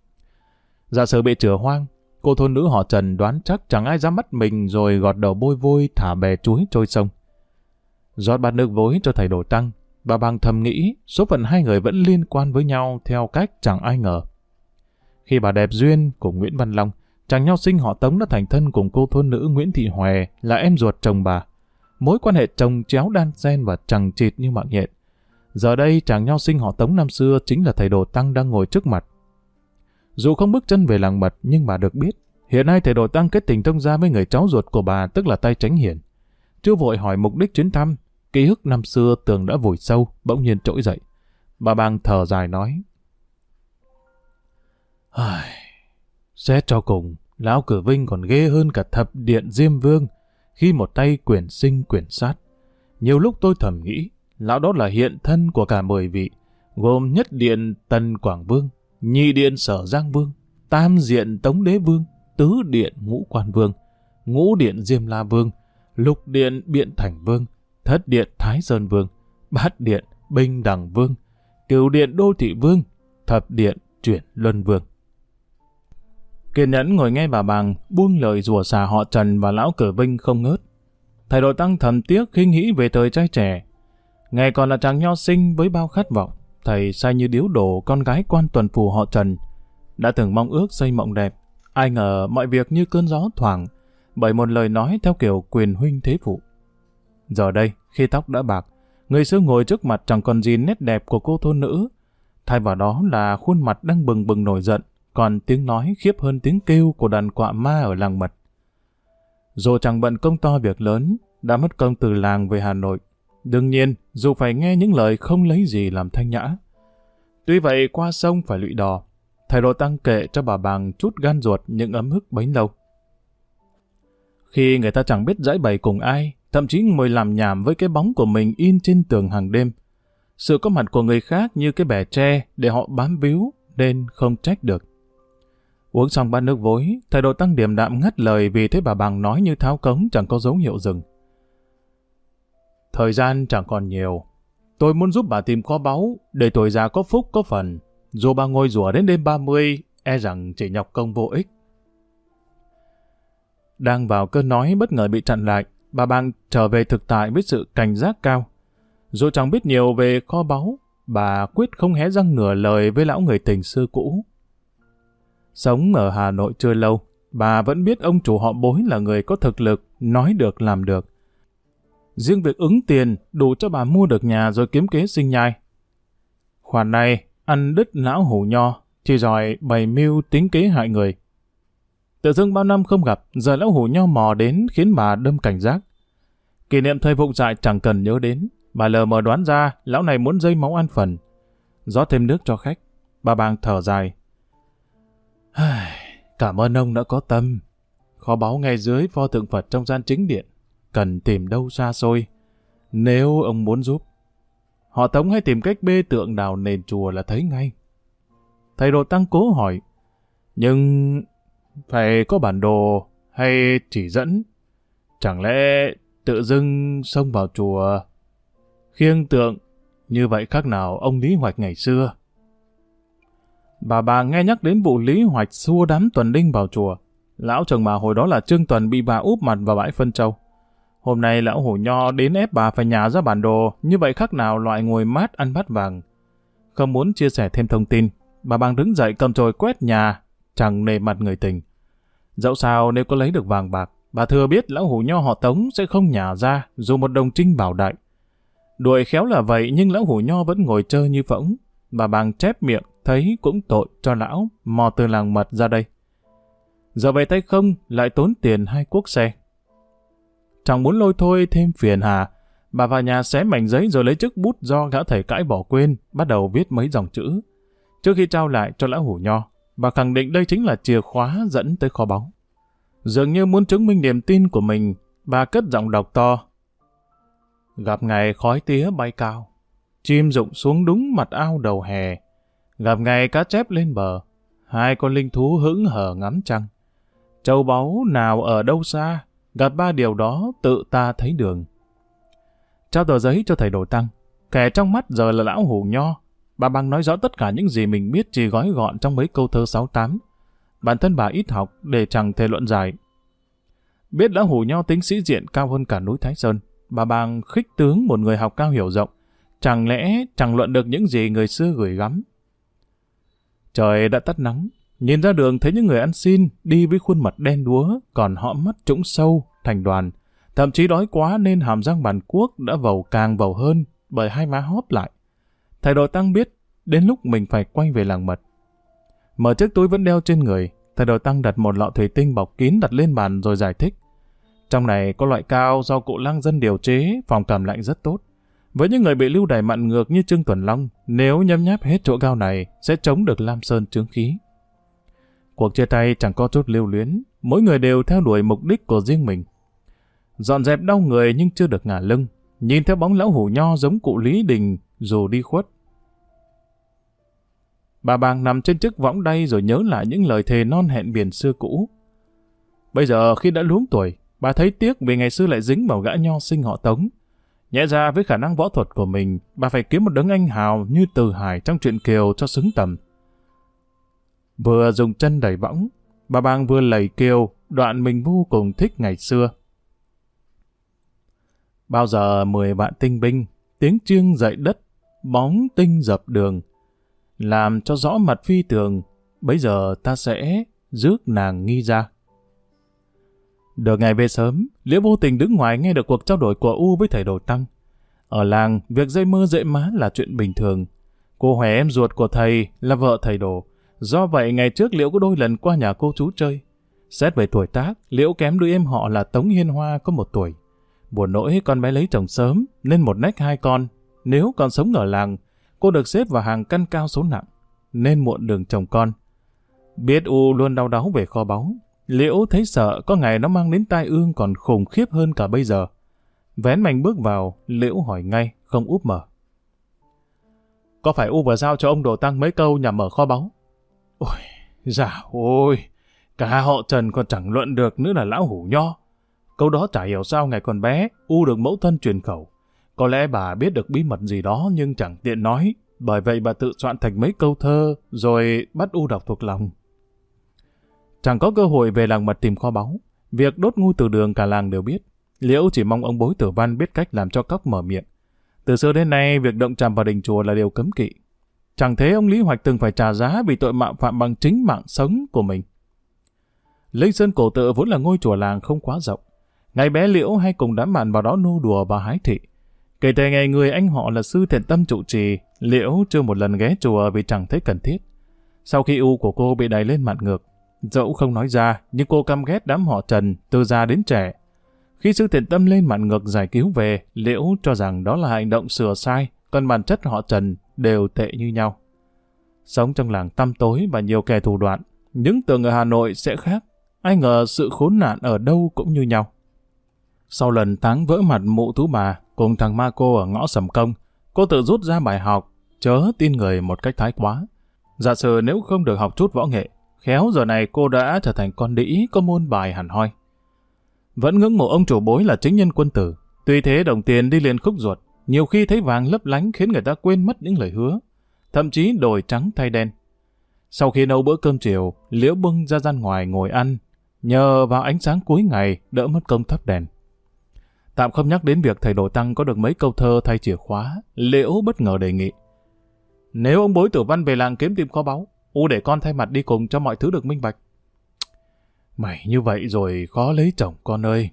Giả sử bị chửa hoang, cô thôn nữ họ Trần đoán chắc chẳng ai dám bắt mình rồi gọt đầu bôi vôi thả bè chuối trôi sông. Rót bát nước vối cho thầy Đội Tăng, bà Bàng thầm nghĩ số phận 2 người vẫn liên quan với nhau theo cách chẳng ai ngờ. Khi bà đẹp duyên cùng Nguyễn Văn Long, chàng nho sinh họ Tống đã thành thân cùng cô thôn nữ Nguyễn Thị Hòe là em ruột chồng bà. Mối quan hệ chồng chéo đan xen và chằng chịt như mạng nhện. Giờ đây chàng nho sinh họ Tống năm xưa chính là thầy Đội Tăng đang ngồi trước mặt. Dù không bước chân về làng mật nhưng bà được biết hiện nay thầy Đội Tăng kết tình thông gia với người cháu ruột của bà, tức là Tay Chánh Hiển. Chưa vội hỏi mục đích chuyến thăm, ký ức năm xưa tưởng đã vùi sâu bỗng nhiên trỗi dậy. Bà Bàng thở dài nói: xét cho cùng, lão Cử Vinh còn ghê hơn cả thập điện Diêm Vương khi một tay quyền sinh quyền sát. Nhiều lúc tôi thầm nghĩ lão đó là hiện thân của cả 10 vị, gồm nhất điện Tần Quảng Vương, nhị điện Sở Giang Vương, tam diện Tống Đế Vương, tứ điện Ngũ Quan Vương, ngũ điện Diêm La Vương, lục điện Biện Thành Vương, thất điện Thái Sơn Vương, bát điện Bình Đẳng Vương, cửu điện Đô Thị Vương, thập điện Chuyển Luân Vương. Kiên nhẫn ngồi nghe bà Bàng buông lời rủa xả họ Trần và lão Cử Vinh không ngớt. Thầy Đội Tăng thầm tiếc khi nghĩ về thời trai trẻ. Ngày còn là chàng nho sinh với bao khát vọng, thầy say như điếu đổ con gái quan tuần phủ họ Trần. Đã từng mong ước xây mộng đẹp, ai ngờ mọi việc như cơn gió thoảng, bởi một lời nói theo kiểu quyền huynh thế phụ. Giờ đây, khi tóc đã bạc, người xưa ngồi trước mặt chẳng còn gì nét đẹp của cô thôn nữ. Thay vào đó là khuôn mặt đang bừng bừng nổi giận, còn tiếng nói khiếp hơn tiếng kêu của đàn quạ ma ở làng mật. Dù chẳng bận công to việc lớn, đã mất công từ làng về Hà Nội. Đương nhiên, dù phải nghe những lời không lấy gì làm thanh nhã. Tuy vậy, qua sông phải lụy đò. Thầy Đồ Tăng kệ cho bà Bàng chút gan ruột những ấm hức bấy lâu. Khi người ta chẳng biết giãi bày cùng ai, thậm chí ngồi làm nhảm với cái bóng của mình in trên tường hàng đêm. Sự có mặt của người khác như cái bè tre để họ bám víu nên không trách được. Uống xong bát nước vối, thầy Đồ Tăng điềm đạm ngắt lời vì thế bà Bàng nói như tháo cống chẳng có dấu hiệu dừng. Thời gian chẳng còn nhiều. Tôi muốn giúp bà tìm kho báu để tuổi già có phúc có phần. Dù bà ngồi rủa đến đêm 30, e rằng chỉ nhọc công vô ích. Đang vào cơn nói bất ngờ bị chặn lại, bà Bàng trở về thực tại với sự cảnh giác cao. Dù chẳng biết nhiều về kho báu, bà quyết không hé răng nửa lời với lão người tình xưa cũ. Sống ở Hà Nội chưa lâu, bà vẫn biết ông chủ họ Bối là người có thực lực, nói được làm được. Riêng việc ứng tiền đủ cho bà mua được nhà rồi kiếm kế sinh nhai. Khoản này ăn đứt lão hủ nho, chỉ giỏi bày mưu tính kế hại người. Tự dưng bao năm không gặp, giờ lão hủ nho mò đến khiến bà đâm cảnh giác. Kỷ niệm thời vụng dại chẳng cần nhớ đến, bà lờ mờ đoán ra lão này muốn dây máu ăn phần. Rót thêm nước cho khách, bà Bàng thở dài. Cảm ơn ông đã có tâm. Kho báu ngay dưới pho tượng Phật trong gian chính điện, cần tìm đâu xa xôi. Nếu ông muốn giúp, họ Tống hay tìm cách bê tượng đào nền chùa là thấy ngay. Thầy Đồ Tăng cố hỏi, nhưng phải có bản đồ hay chỉ dẫn? Chẳng lẽ tự dưng xông vào chùa khiêng tượng như vậy khác nào ông Lý Hoạch ngày xưa? Bà nghe nhắc đến vụ Lý Hoạch xua đám tuần đinh vào chùa. Lão chồng bà hồi đó là Trương Tuần bị bà úp mặt vào bãi phân trâu. Hôm nay lão hổ nho đến ép bà phải nhả ra bản đồ, như vậy khác nào loại ngồi mát ăn bát vàng. Không muốn chia sẻ thêm thông tin, bà Bàng đứng dậy cầm chổi quét nhà, chẳng nề mặt người tình. Dẫu sao nếu có lấy được vàng bạc, bà thừa biết lão hổ nho họ Tống sẽ không nhả ra dù một đồng trinh bảo đại. Đuổi khéo là vậy nhưng lão hổ nho vẫn ngồi trơ như phỗng. Bà Bàng chép miệng, thấy cũng tội cho lão mò từ làng mật ra đây. Giờ về tay không lại tốn tiền 2 cuốc xe. Chẳng muốn lôi thôi thêm phiền hà, bà vào nhà xé mảnh giấy rồi lấy chiếc bút do gã thầy cãi bỏ quên, bắt đầu viết mấy dòng chữ. Trước khi trao lại cho lão hủ nho, bà khẳng định đây chính là chìa khóa dẫn tới kho báu. Dường như muốn chứng minh niềm tin của mình, bà cất giọng đọc to. Gặp ngày khói tía bay cao, chim rụng xuống đúng mặt ao đầu hè. Gặp ngày cá chép lên bờ, 2 con linh thú hững hờ ngắm trăng. Châu báu nào ở đâu xa, gặp 3 điều đó tự ta thấy đường. Trao tờ giấy cho thầy Đồ Tăng, kẻ trong mắt giờ là lão hủ nho. Bà Bàng nói rõ tất cả những gì mình biết chỉ gói gọn trong mấy câu thơ 6-8. Bản thân bà ít học để chẳng thể luận giải. Biết lão hủ nho tính sĩ diện cao hơn cả núi Thái Sơn, bà Bàng khích tướng một người học cao hiểu rộng. Chẳng lẽ chẳng luận được những gì người xưa gửi gắm. Trời đã tắt nắng, nhìn ra đường thấy những người ăn xin đi với khuôn mặt đen đúa, còn họ mắt trũng sâu thành đoàn. Thậm chí đói quá nên hàm răng bàn cuốc đã vầu càng vầu hơn bởi hai má hóp lại. Thầy Đồ Tăng biết đến lúc mình phải quay về làng mật. Mở chiếc túi vẫn đeo trên người, thầy Đồ Tăng đặt một lọ thủy tinh bọc kín đặt lên bàn rồi giải thích. Trong này có loại cao do cụ lang dân điều chế, phòng cảm lạnh rất tốt. Với những người bị lưu đày mặn ngược như Trương Tuần Long, nếu nhấm nháp hết chỗ cao này sẽ chống được Lam Sơn chướng khí. Cuộc chia tay chẳng có chút lưu luyến, mỗi người đều theo đuổi mục đích của riêng mình. Dọn dẹp đau người nhưng chưa được ngả lưng, nhìn theo bóng lão hủ nho giống cụ Lý Đình dù đi khuất. Bà Bàng nằm trên chiếc võng đay rồi nhớ lại những lời thề non hẹn biển xưa cũ. Bây giờ khi đã luống tuổi, bà thấy tiếc vì ngày xưa lại dính vào gã nho sinh họ Tống. Nhẽ ra với khả năng võ thuật của mình, bà phải kiếm một đấng anh hào như Từ Hải trong truyện Kiều cho xứng tầm. Vừa dùng chân đẩy võng, bà Bàng vừa lầy Kiều, đoạn mình vô cùng thích ngày xưa. Bao giờ 10 vạn tinh binh, tiếng chiêng dậy đất, bóng tinh dập đường, làm cho rõ mặt phi tường, bấy giờ ta sẽ rước nàng nghi ra. Được ngày về sớm, Liễu vô tình đứng ngoài nghe được cuộc trao đổi của U với thầy Đồ Tăng. Ở làng, việc dây mơ dễ má là chuyện bình thường. Cô Hòe em ruột của thầy là vợ thầy Đồ, Do vậy ngày trước Liễu có đôi lần qua nhà cô chú chơi. Xét về tuổi tác, Liễu kém đứa em họ là Tống Hiên Hoa có 1 tuổi. Buồn nỗi con bé lấy chồng sớm nên một nách 2 con. Nếu còn sống ở làng, cô được xếp vào hàng căn cao số nặng, nên muộn đường chồng con. Biết U luôn đau đáu về kho báu, Liễu thấy sợ có ngày nó mang đến tai ương còn khủng khiếp hơn cả bây giờ. Vén mành bước vào, Liễu hỏi ngay, không úp mở. Có phải U vừa giao cho ông Đồ Tăng mấy câu nhằm mở kho báu? Ôi, dạ ôi, cả họ Trần còn chẳng luận được nữa là lão hủ nho. Câu đó chả hiểu sao ngày còn bé, U được mẫu thân truyền khẩu. Có lẽ bà biết được bí mật gì đó nhưng chẳng tiện nói, bởi vậy bà tự soạn thành mấy câu thơ rồi bắt U đọc thuộc lòng. Chẳng có cơ hội về làng mật tìm kho báu, việc đốt ngôi từ đường cả làng đều biết. Liễu chỉ mong ông bối Tử Văn biết cách làm cho cóc mở miệng. Từ xưa đến nay, việc động chạm vào đình chùa là điều cấm kỵ. Chẳng thế ông Lý Hoạch từng phải trả giá vì tội mạo phạm bằng chính mạng sống của mình. Linh Sơn Cổ Tự vốn là ngôi chùa làng không quá rộng. Ngày bé Liễu hay cùng đám bạn vào đó nô đùa và hái thị. Kể từ ngày người anh họ là sư Thiện Tâm trụ trì, Liễu chưa một lần ghé chùa vì chẳng thấy cần thiết. Sau khi U của cô bị đày lên mặt ngược, dẫu không nói ra, nhưng cô căm ghét đám họ Trần từ già đến trẻ. Khi sư Thiện Tâm lên mặt ngược giải cứu về, Liễu cho rằng đó là hành động sửa sai, còn bản chất họ Trần đều tệ như nhau. Sống trong làng tăm tối và nhiều kẻ thủ đoạn, những tưởng ở Hà Nội sẽ khác, ai ngờ sự khốn nạn ở đâu cũng như nhau. Sau lần táng vỡ mặt mụ Tú Bà cùng thằng ma cô ở ngõ Sầm Công, cô tự rút ra bài học, chớ tin người một cách thái quá. Giả sử nếu không được học chút võ nghệ, khéo giờ này cô đã trở thành con đĩ có môn bài hẳn hoi. Vẫn ngưỡng mộ ông chủ bối là chính nhân quân tử, tuy thế đồng tiền đi liền khúc ruột, nhiều khi thấy vàng lấp lánh khiến người ta quên mất những lời hứa, thậm chí đổi trắng thay đen. Sau khi nấu bữa cơm chiều, Liễu bưng ra gian ngoài ngồi ăn, nhờ vào ánh sáng cuối ngày đỡ mất công thắp đèn. Tạm không nhắc đến việc thầy Đồ Tăng có được mấy câu thơ thay chìa khóa, Liễu bất ngờ đề nghị. Nếu ông bối Tử Văn về làng kiếm tìm kho báu, U để con thay mặt đi cùng cho mọi thứ được minh bạch. Mày như vậy rồi khó lấy chồng con ơi.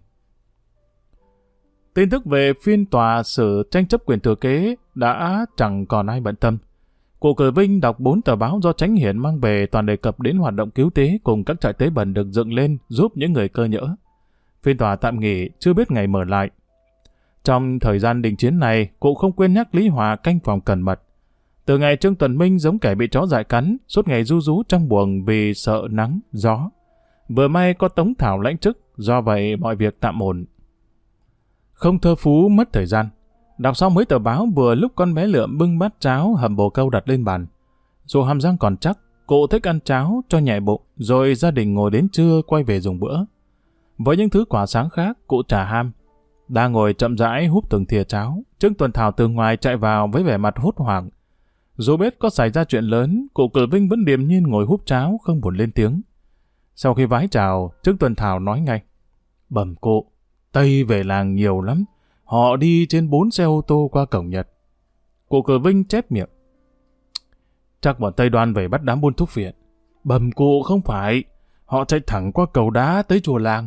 Tin tức về phiên tòa xử tranh chấp quyền thừa kế đã chẳng còn ai bận tâm. Cụ Cử Vinh đọc 4 tờ báo do Chánh Hiển mang về toàn đề cập đến hoạt động cứu tế cùng các trại tế bẩn được dựng lên giúp những người cơ nhỡ. Phiên tòa tạm nghỉ, chưa biết ngày mở lại. Trong thời gian đình chiến này, cụ không quên nhắc Lý Hòa canh phòng cẩn mật. Từ ngày Trương Tuần Minh giống kẻ bị chó dại cắn, suốt ngày ru rú trong buồng vì sợ nắng, gió. Vừa may có Tống Thảo lãnh chức, do vậy mọi việc tạm ổn. Không thơ phú mất thời gian. Đọc xong mấy tờ báo vừa lúc con bé Lượm bưng bát cháo hầm bồ câu đặt lên bàn. Dù hàm răng còn chắc, cụ thích ăn cháo cho nhẹ bụng, rồi gia đình ngồi đến trưa quay về dùng bữa. Với những thứ quả sáng khác, cụ chả ham. Đang ngồi chậm rãi húp từng thìa cháo, Trương Tuần Thảo từ ngoài chạy vào với vẻ mặt hốt hoảng. Dù biết có xảy ra chuyện lớn, cụ Cử Vinh vẫn điềm nhiên ngồi húp cháo, không buồn lên tiếng. Sau khi vái chào, Trương Tuần Thảo nói ngay. Bẩm cụ, Tây về làng nhiều lắm. Họ đi trên 4 xe ô tô qua cổng Nhật. Cụ Cử Vinh chép miệng. Chắc bọn Tây Đoan về bắt đám buôn thuốc phiện. Bẩm cụ không phải. Họ chạy thẳng qua cầu đá tới chùa làng.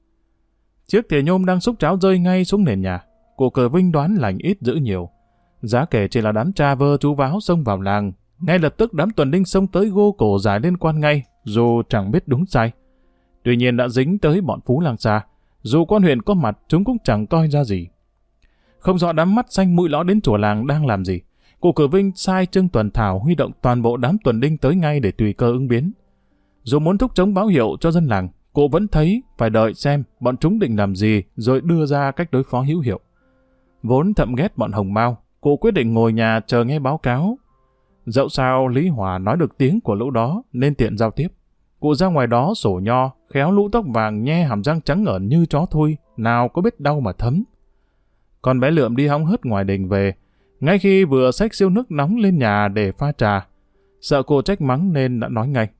Chiếc thìa nhôm đang xúc cháo rơi ngay xuống nền nhà. Cụ Cử Vinh đoán lành ít dữ nhiều. Giá kể chỉ là đám cha vơ chú váo xông vào làng. Ngay lập tức đám tuần đinh xông tới gô cổ giải lên quan ngay, dù chẳng biết đúng sai. Tuy nhiên đã dính tới bọn Phú Lang Sa. Dù quan huyện có mặt, chúng cũng chẳng coi ra gì. Không rõ đám mắt xanh mũi lõ đến chùa làng đang làm gì. Cụ Cử Vinh sai Trương Tuần Thảo huy động toàn bộ đám tuần đinh tới ngay để tùy cơ ứng biến. Dù muốn thúc chống báo hiệu cho dân làng, cụ vẫn thấy phải đợi xem bọn chúng định làm gì rồi đưa ra cách đối phó hữu hiệu. Vốn thậm ghét bọn Hồng Mao, cụ quyết định ngồi nhà chờ nghe báo cáo. Dẫu sao Lý Hòa nói được tiếng của lũ đó nên tiện giao tiếp. Cụ ra ngoài đó sổ nho, khéo lũ tóc vàng nhe hàm răng trắng ngởn như chó thui, nào có biết đau mà thấm. Con bé Lượm đi hóng hớt ngoài đình về, ngay khi vừa xách siêu nước nóng lên nhà để pha trà. Sợ cô trách mắng nên đã nói ngay.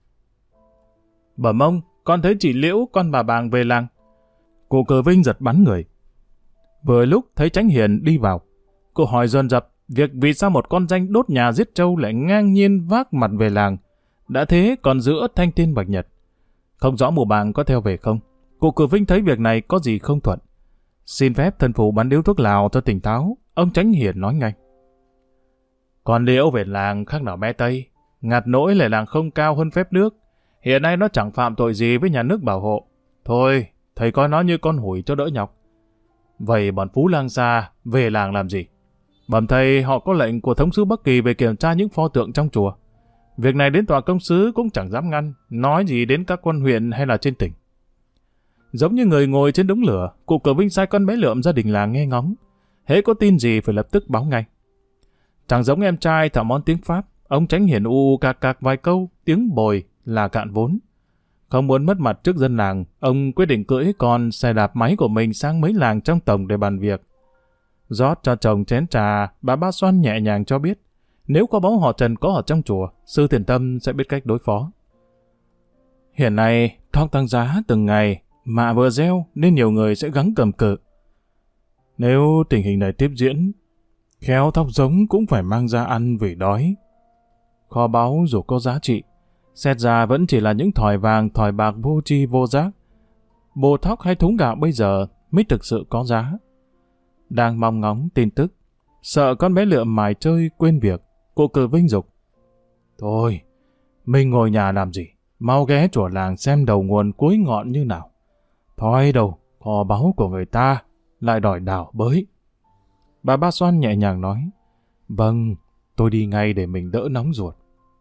Bẩm ông, con thấy chị Liễu con bà Bàng về làng. Cụ Cử Vinh giật bắn người. Vừa lúc thấy Chánh Hiền đi vào, cô hỏi dồn dập việc vì sao một con danh đốt nhà giết trâu lại ngang nhiên vác mặt về làng. Đã thế còn giữa Thanh Tiên Bạch Nhật. Không rõ mụ Bàng có theo về không. Cụ Cử Vinh thấy việc này có gì không thuận. Xin phép thân phụ bắn điếu thuốc lào cho tỉnh táo. Ông Chánh Hiền nói ngay. Con Liễu về làng khác nào bé Tây. ngặt nỗi lệ làng không cao hơn phép nước. Hiện nay nó chẳng phạm tội gì với nhà nước bảo hộ. Thôi, thầy coi nó như con hủi cho đỡ nhọc. Vậy bọn Phú Lang Sa về làng làm gì? Bẩm thầy, họ có lệnh của thống sứ Bắc Kỳ về kiểm tra những pho tượng trong chùa. Việc này đến tòa công sứ cũng chẳng dám ngăn, nói gì đến các quan huyện hay là trên tỉnh. Giống như người ngồi trên đống lửa, cụ Cờ Vinh sai con bé Lượm ra đình làng nghe ngóng. Hễ có tin gì phải lập tức báo ngay. Chẳng giống em trai thạo món tiếng Pháp, ông Chánh Hiển u cạc cạc vài câu, tiếng bồi là cạn vốn. Không muốn mất mặt trước dân làng, ông quyết định cưỡi con xe đạp máy của mình sang mấy làng trong tổng để bàn việc. Rót cho chồng chén trà, bà Ba Xoan nhẹ nhàng cho biết, nếu có báu họ Trần có ở trong chùa, sư Thiền Tâm sẽ biết cách đối phó. Hiện nay, thóc tăng giá từng ngày, mạ vừa gieo nên nhiều người sẽ gắng cầm cự. Nếu tình hình này tiếp diễn, khéo thóc giống cũng phải mang ra ăn vì đói. Kho báu dù có giá trị, xét ra vẫn chỉ là những thỏi vàng, thỏi bạc vô tri vô giác. Bồ thóc hay thúng gạo bây giờ mới thực sự có giá. Đang mong ngóng tin tức, sợ con bé Lượm mải chơi quên việc, cụ Cử Vinh dục. Thôi, mình ngồi nhà làm gì? Mau ghé chùa làng xem đầu nguồn cuối ngọn như nào. Thôi đâu, kho báu của người ta lại đòi đào bới. Bà Ba Xoan nhẹ nhàng nói, vâng, tôi đi ngay để mình đỡ nóng ruột.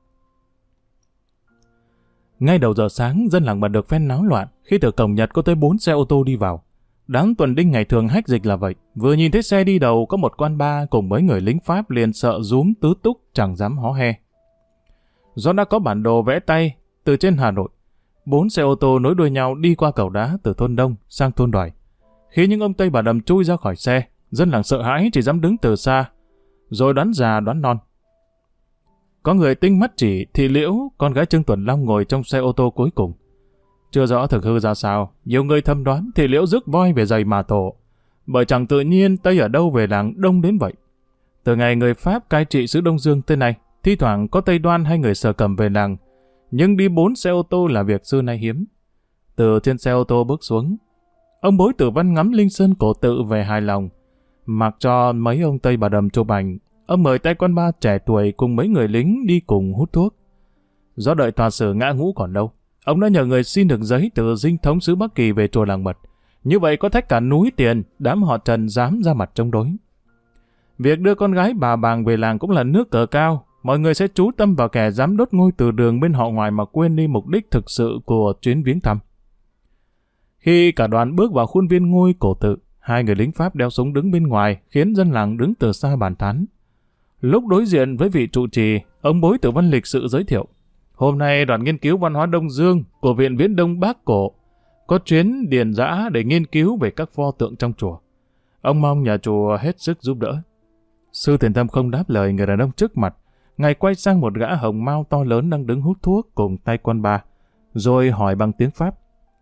Ngay đầu giờ sáng, dân làng bật được phen náo loạn khi từ cổng Nhật có tới 4 xe ô tô đi vào. Đám tuần đinh ngày thường hách dịch là vậy. Vừa nhìn thấy xe đi đầu có một quan ba cùng mấy người lính Pháp liền sợ rúm tứ túc chẳng dám hó he. Do đã có bản đồ vẽ tay từ trên Hà Nội, 4 xe ô tô nối đuôi nhau đi qua cầu đá từ thôn Đông sang thôn Đoài. Khi những ông Tây Bà Đầm chui ra khỏi xe, dân làng sợ hãi chỉ dám đứng từ xa, rồi đoán già đoán non. Có người tinh mắt chỉ Thị Liễu, con gái Trương Tuần Long ngồi trong xe ô tô cuối cùng. Chưa rõ thực hư ra sao, nhiều người thầm đoán Thị Liễu rước voi về giày mà tổ, bởi chẳng tự nhiên Tây ở đâu về làng đông đến vậy. Từ ngày người Pháp cai trị xứ Đông Dương tới nay, thi thoảng có Tây Đoan hay người Sở Cầm về làng, nhưng đi 4 xe ô tô là việc xưa nay hiếm. Từ trên xe ô tô bước xuống, ông Bối Tử Văn ngắm Linh Sơn cổ tự về hài lòng, mặc cho mấy ông Tây Bà Đầm chụp ảnh. Ông mời tay quan ba trẻ tuổi cùng mấy người lính đi cùng hút thuốc. Do đợi tòa xử ngã ngũ còn lâu, ông đã nhờ người xin được giấy từ dinh thống sứ Bắc Kỳ về chùa làng mật. Như vậy có thách cả núi tiền, đám họ Trần dám ra mặt chống đối. Việc đưa con gái bà Bàng về làng cũng là nước cờ cao. Mọi người sẽ chú tâm vào kẻ dám đốt ngôi từ đường bên họ ngoài mà quên đi mục đích thực sự của chuyến viếng thăm. Khi cả đoàn bước vào khuôn viên ngôi cổ tự, 2 người lính Pháp đeo súng đứng bên ngoài khiến dân làng đứng từ xa bàn tán. Lúc đối diện với vị trụ trì, ông Bối Tử Văn lịch sự giới thiệu. Hôm nay đoàn nghiên cứu văn hóa Đông Dương của Viện Viễn Đông Bắc Cổ có chuyến điền dã để nghiên cứu về các pho tượng trong chùa. Ông mong nhà chùa hết sức giúp đỡ. Sư Thiền Tâm không đáp lời người đàn ông trước mặt. Ngài quay sang một gã hồng mao to lớn đang đứng hút thuốc cùng tay quan ba, rồi hỏi bằng tiếng Pháp.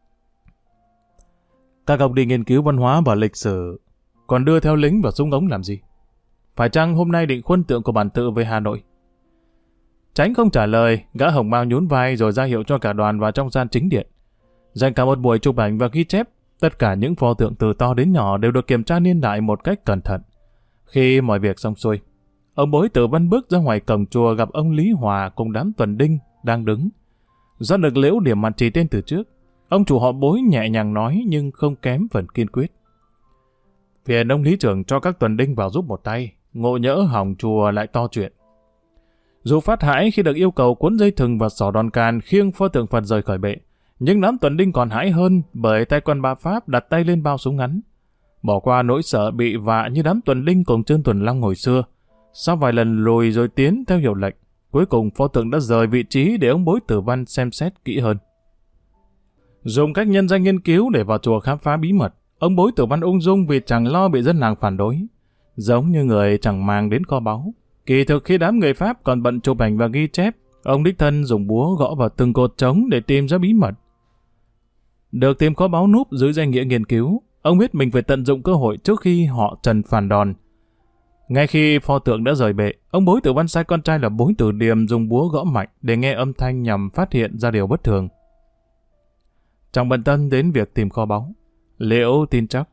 Các ông đi nghiên cứu văn hóa và lịch sử, còn đưa theo lính và súng ống làm gì? Phải chăng hôm nay định khuân tượng của bản tự về Hà Nội? Tránh không trả lời, gã hồng mao nhún vai rồi ra hiệu cho cả đoàn vào trong gian chính điện. Dành cả một buổi chụp ảnh và ghi chép, tất cả những pho tượng từ to đến nhỏ đều được kiểm tra niên đại một cách cẩn thận. Khi mọi việc xong xuôi, ông Bối Tử Văn bước ra ngoài cổng chùa gặp ông Lý Hòa cùng đám tuần đinh đang đứng. Do được Liễu điểm mặt chỉ tên từ trước, ông chủ họ Bối nhẹ nhàng nói nhưng không kém phần kiên quyết. Phiền ông lý trưởng cho các tuần đinh vào giúp một tay, ngộ nhỡ hỏng chùa lại to chuyện. Dù phát hãi khi được yêu cầu cuốn dây thừng và xỏ đòn càn khiêng pho tượng Phật rời khỏi bệ, nhưng đám tuần đinh còn hãi hơn bởi tay quân ba Pháp đặt tay lên bao súng ngắn. Bỏ qua nỗi sợ bị vạ như đám tuần đinh cùng Trương Tuần Long hồi xưa, sau vài lần lùi rồi tiến theo hiệu lệnh, cuối cùng pho tượng đã rời vị trí để ông Bối Tử Văn xem xét kỹ hơn. Dùng cách nhân danh nghiên cứu để vào chùa khám phá bí mật, ông Bối Tử Văn ung dung vì chẳng lo bị dân làng phản đối, giống như người chẳng màng đến kho báu. Kỳ thực khi đám người Pháp còn bận chụp ảnh và ghi chép, ông đích thân dùng búa gõ vào từng cột trống để tìm ra bí mật. Được tìm kho báu núp dưới danh nghĩa nghiên cứu, ông biết mình phải tận dụng cơ hội trước khi họ Trần phản đòn. Ngay khi pho tượng đã rời bệ, ông Bối Tử Văn sai con trai là Bối Tử Điềm dùng búa gõ mạnh để nghe âm thanh nhằm phát hiện ra điều bất thường. Trong bận tâm đến việc tìm kho báu, Liễu tin chắc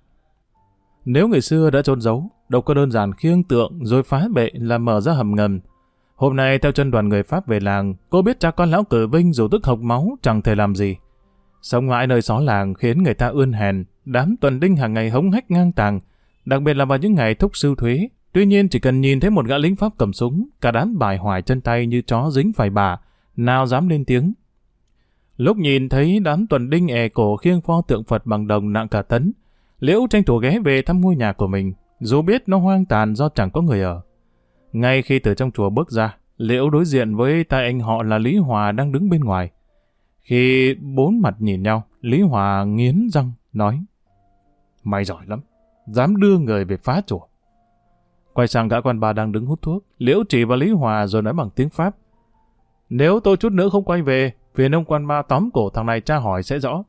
nếu người xưa đã chôn giấu, đâu có đơn giản khiêng tượng rồi phá bệ là mở ra hầm ngầm. Hôm nay theo chân đoàn người Pháp về làng, cô biết cha con lão Cử Vinh dù tức hộc máu chẳng thể làm gì. Sống mãi nơi xó làng khiến người ta ươn hèn, đám tuần đinh hàng ngày hống hách ngang tàng, đặc biệt là vào những ngày thúc sưu thuế. Tuy nhiên chỉ cần nhìn thấy một gã lính Pháp cầm súng, cả đám bài hoài chân tay như chó dính phải bả, nào dám lên tiếng. Lúc nhìn thấy đám tuần đinh è cổ khiêng pho tượng Phật bằng đồng nặng cả tấn, Liễu tranh thủ ghé về thăm ngôi nhà của mình, dù biết nó hoang tàn do chẳng có người ở. Ngay khi từ trong chùa bước ra, Liễu đối diện với tay anh họ là Lý Hòa đang đứng bên ngoài. Khi bốn mặt nhìn nhau, Lý Hòa nghiến răng, nói: Mày giỏi lắm, dám đưa người về phá chùa. Quay sang gã quan bà đang đứng hút thuốc, Liễu chỉ vào Lý Hòa rồi nói bằng tiếng Pháp: Nếu tôi chút nữa không quay về, phiền ông quan ba tóm cổ thằng này tra hỏi sẽ rõ.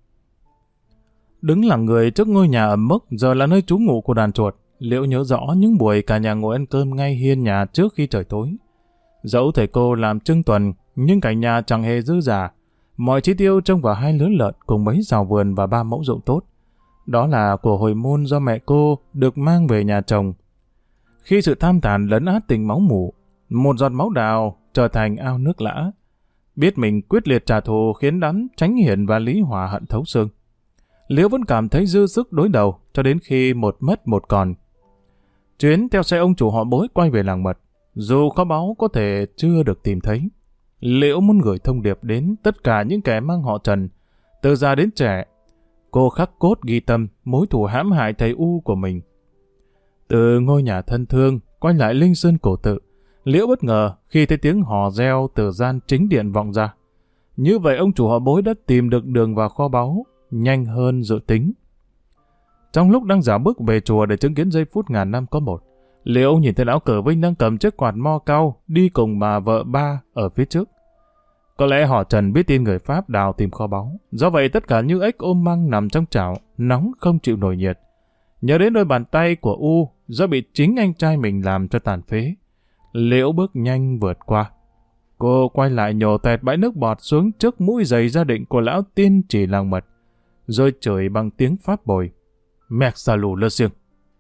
Đứng lặng người trước ngôi nhà ẩm mốc giờ là nơi trú ngụ của đàn chuột, Liễu nhớ rõ những buổi cả nhà ngồi ăn cơm ngay hiên nhà trước khi trời tối. Dẫu thầy cô làm trưng tuần, nhưng cả nhà chẳng hề dư giả. Mọi chi tiêu trông vào 2 lứa lợn cùng mấy rào vườn và 3 mẫu ruộng tốt. Đó là của hồi môn do mẹ cô được mang về nhà chồng. Khi sự tham tàn lấn át tình máu mủ, một giọt máu đào trở thành ao nước lã. Biết mình quyết liệt trả thù khiến đám Chánh Hiển và Lý Hòa hận thấu xương. Liễu vẫn cảm thấy dư sức đối đầu cho đến khi một mất một còn. Chuyến theo xe ông chủ họ Bối quay về làng Mật, dù kho báu có thể chưa được tìm thấy. Liễu muốn gửi thông điệp đến tất cả những kẻ mang họ Trần, từ già đến trẻ. Cô khắc cốt ghi tâm mối thù hãm hại thầy U của mình. Từ ngôi nhà thân thương quay lại Linh Sơn cổ tự, Liễu bất ngờ khi thấy tiếng hò reo từ gian chính điện vọng ra. Như vậy ông chủ họ Bối đã tìm được đường vào kho báu nhanh hơn dự tính. Trong lúc đang dạo bước về chùa để chứng kiến giây phút ngàn năm có một, Liễu nhìn thấy lão Cử Vinh đang cầm chiếc quạt mo cao đi cùng bà vợ ba ở phía trước. Có lẽ họ Trần biết tin người Pháp đào tìm kho báu, do vậy tất cả như ếch ôm măng nằm trong chảo, nóng không chịu nổi nhiệt. Nhớ đến đôi bàn tay của U do bị chính anh trai mình làm cho tàn phế, Liễu bước nhanh vượt qua. Cô quay lại nhổ tẹt bãi nước bọt xuống trước mũi giày gia định của lão tiên chỉ làng Mật, rồi chửi bằng tiếng Pháp bồi: Mec xà lù lơ xiêng.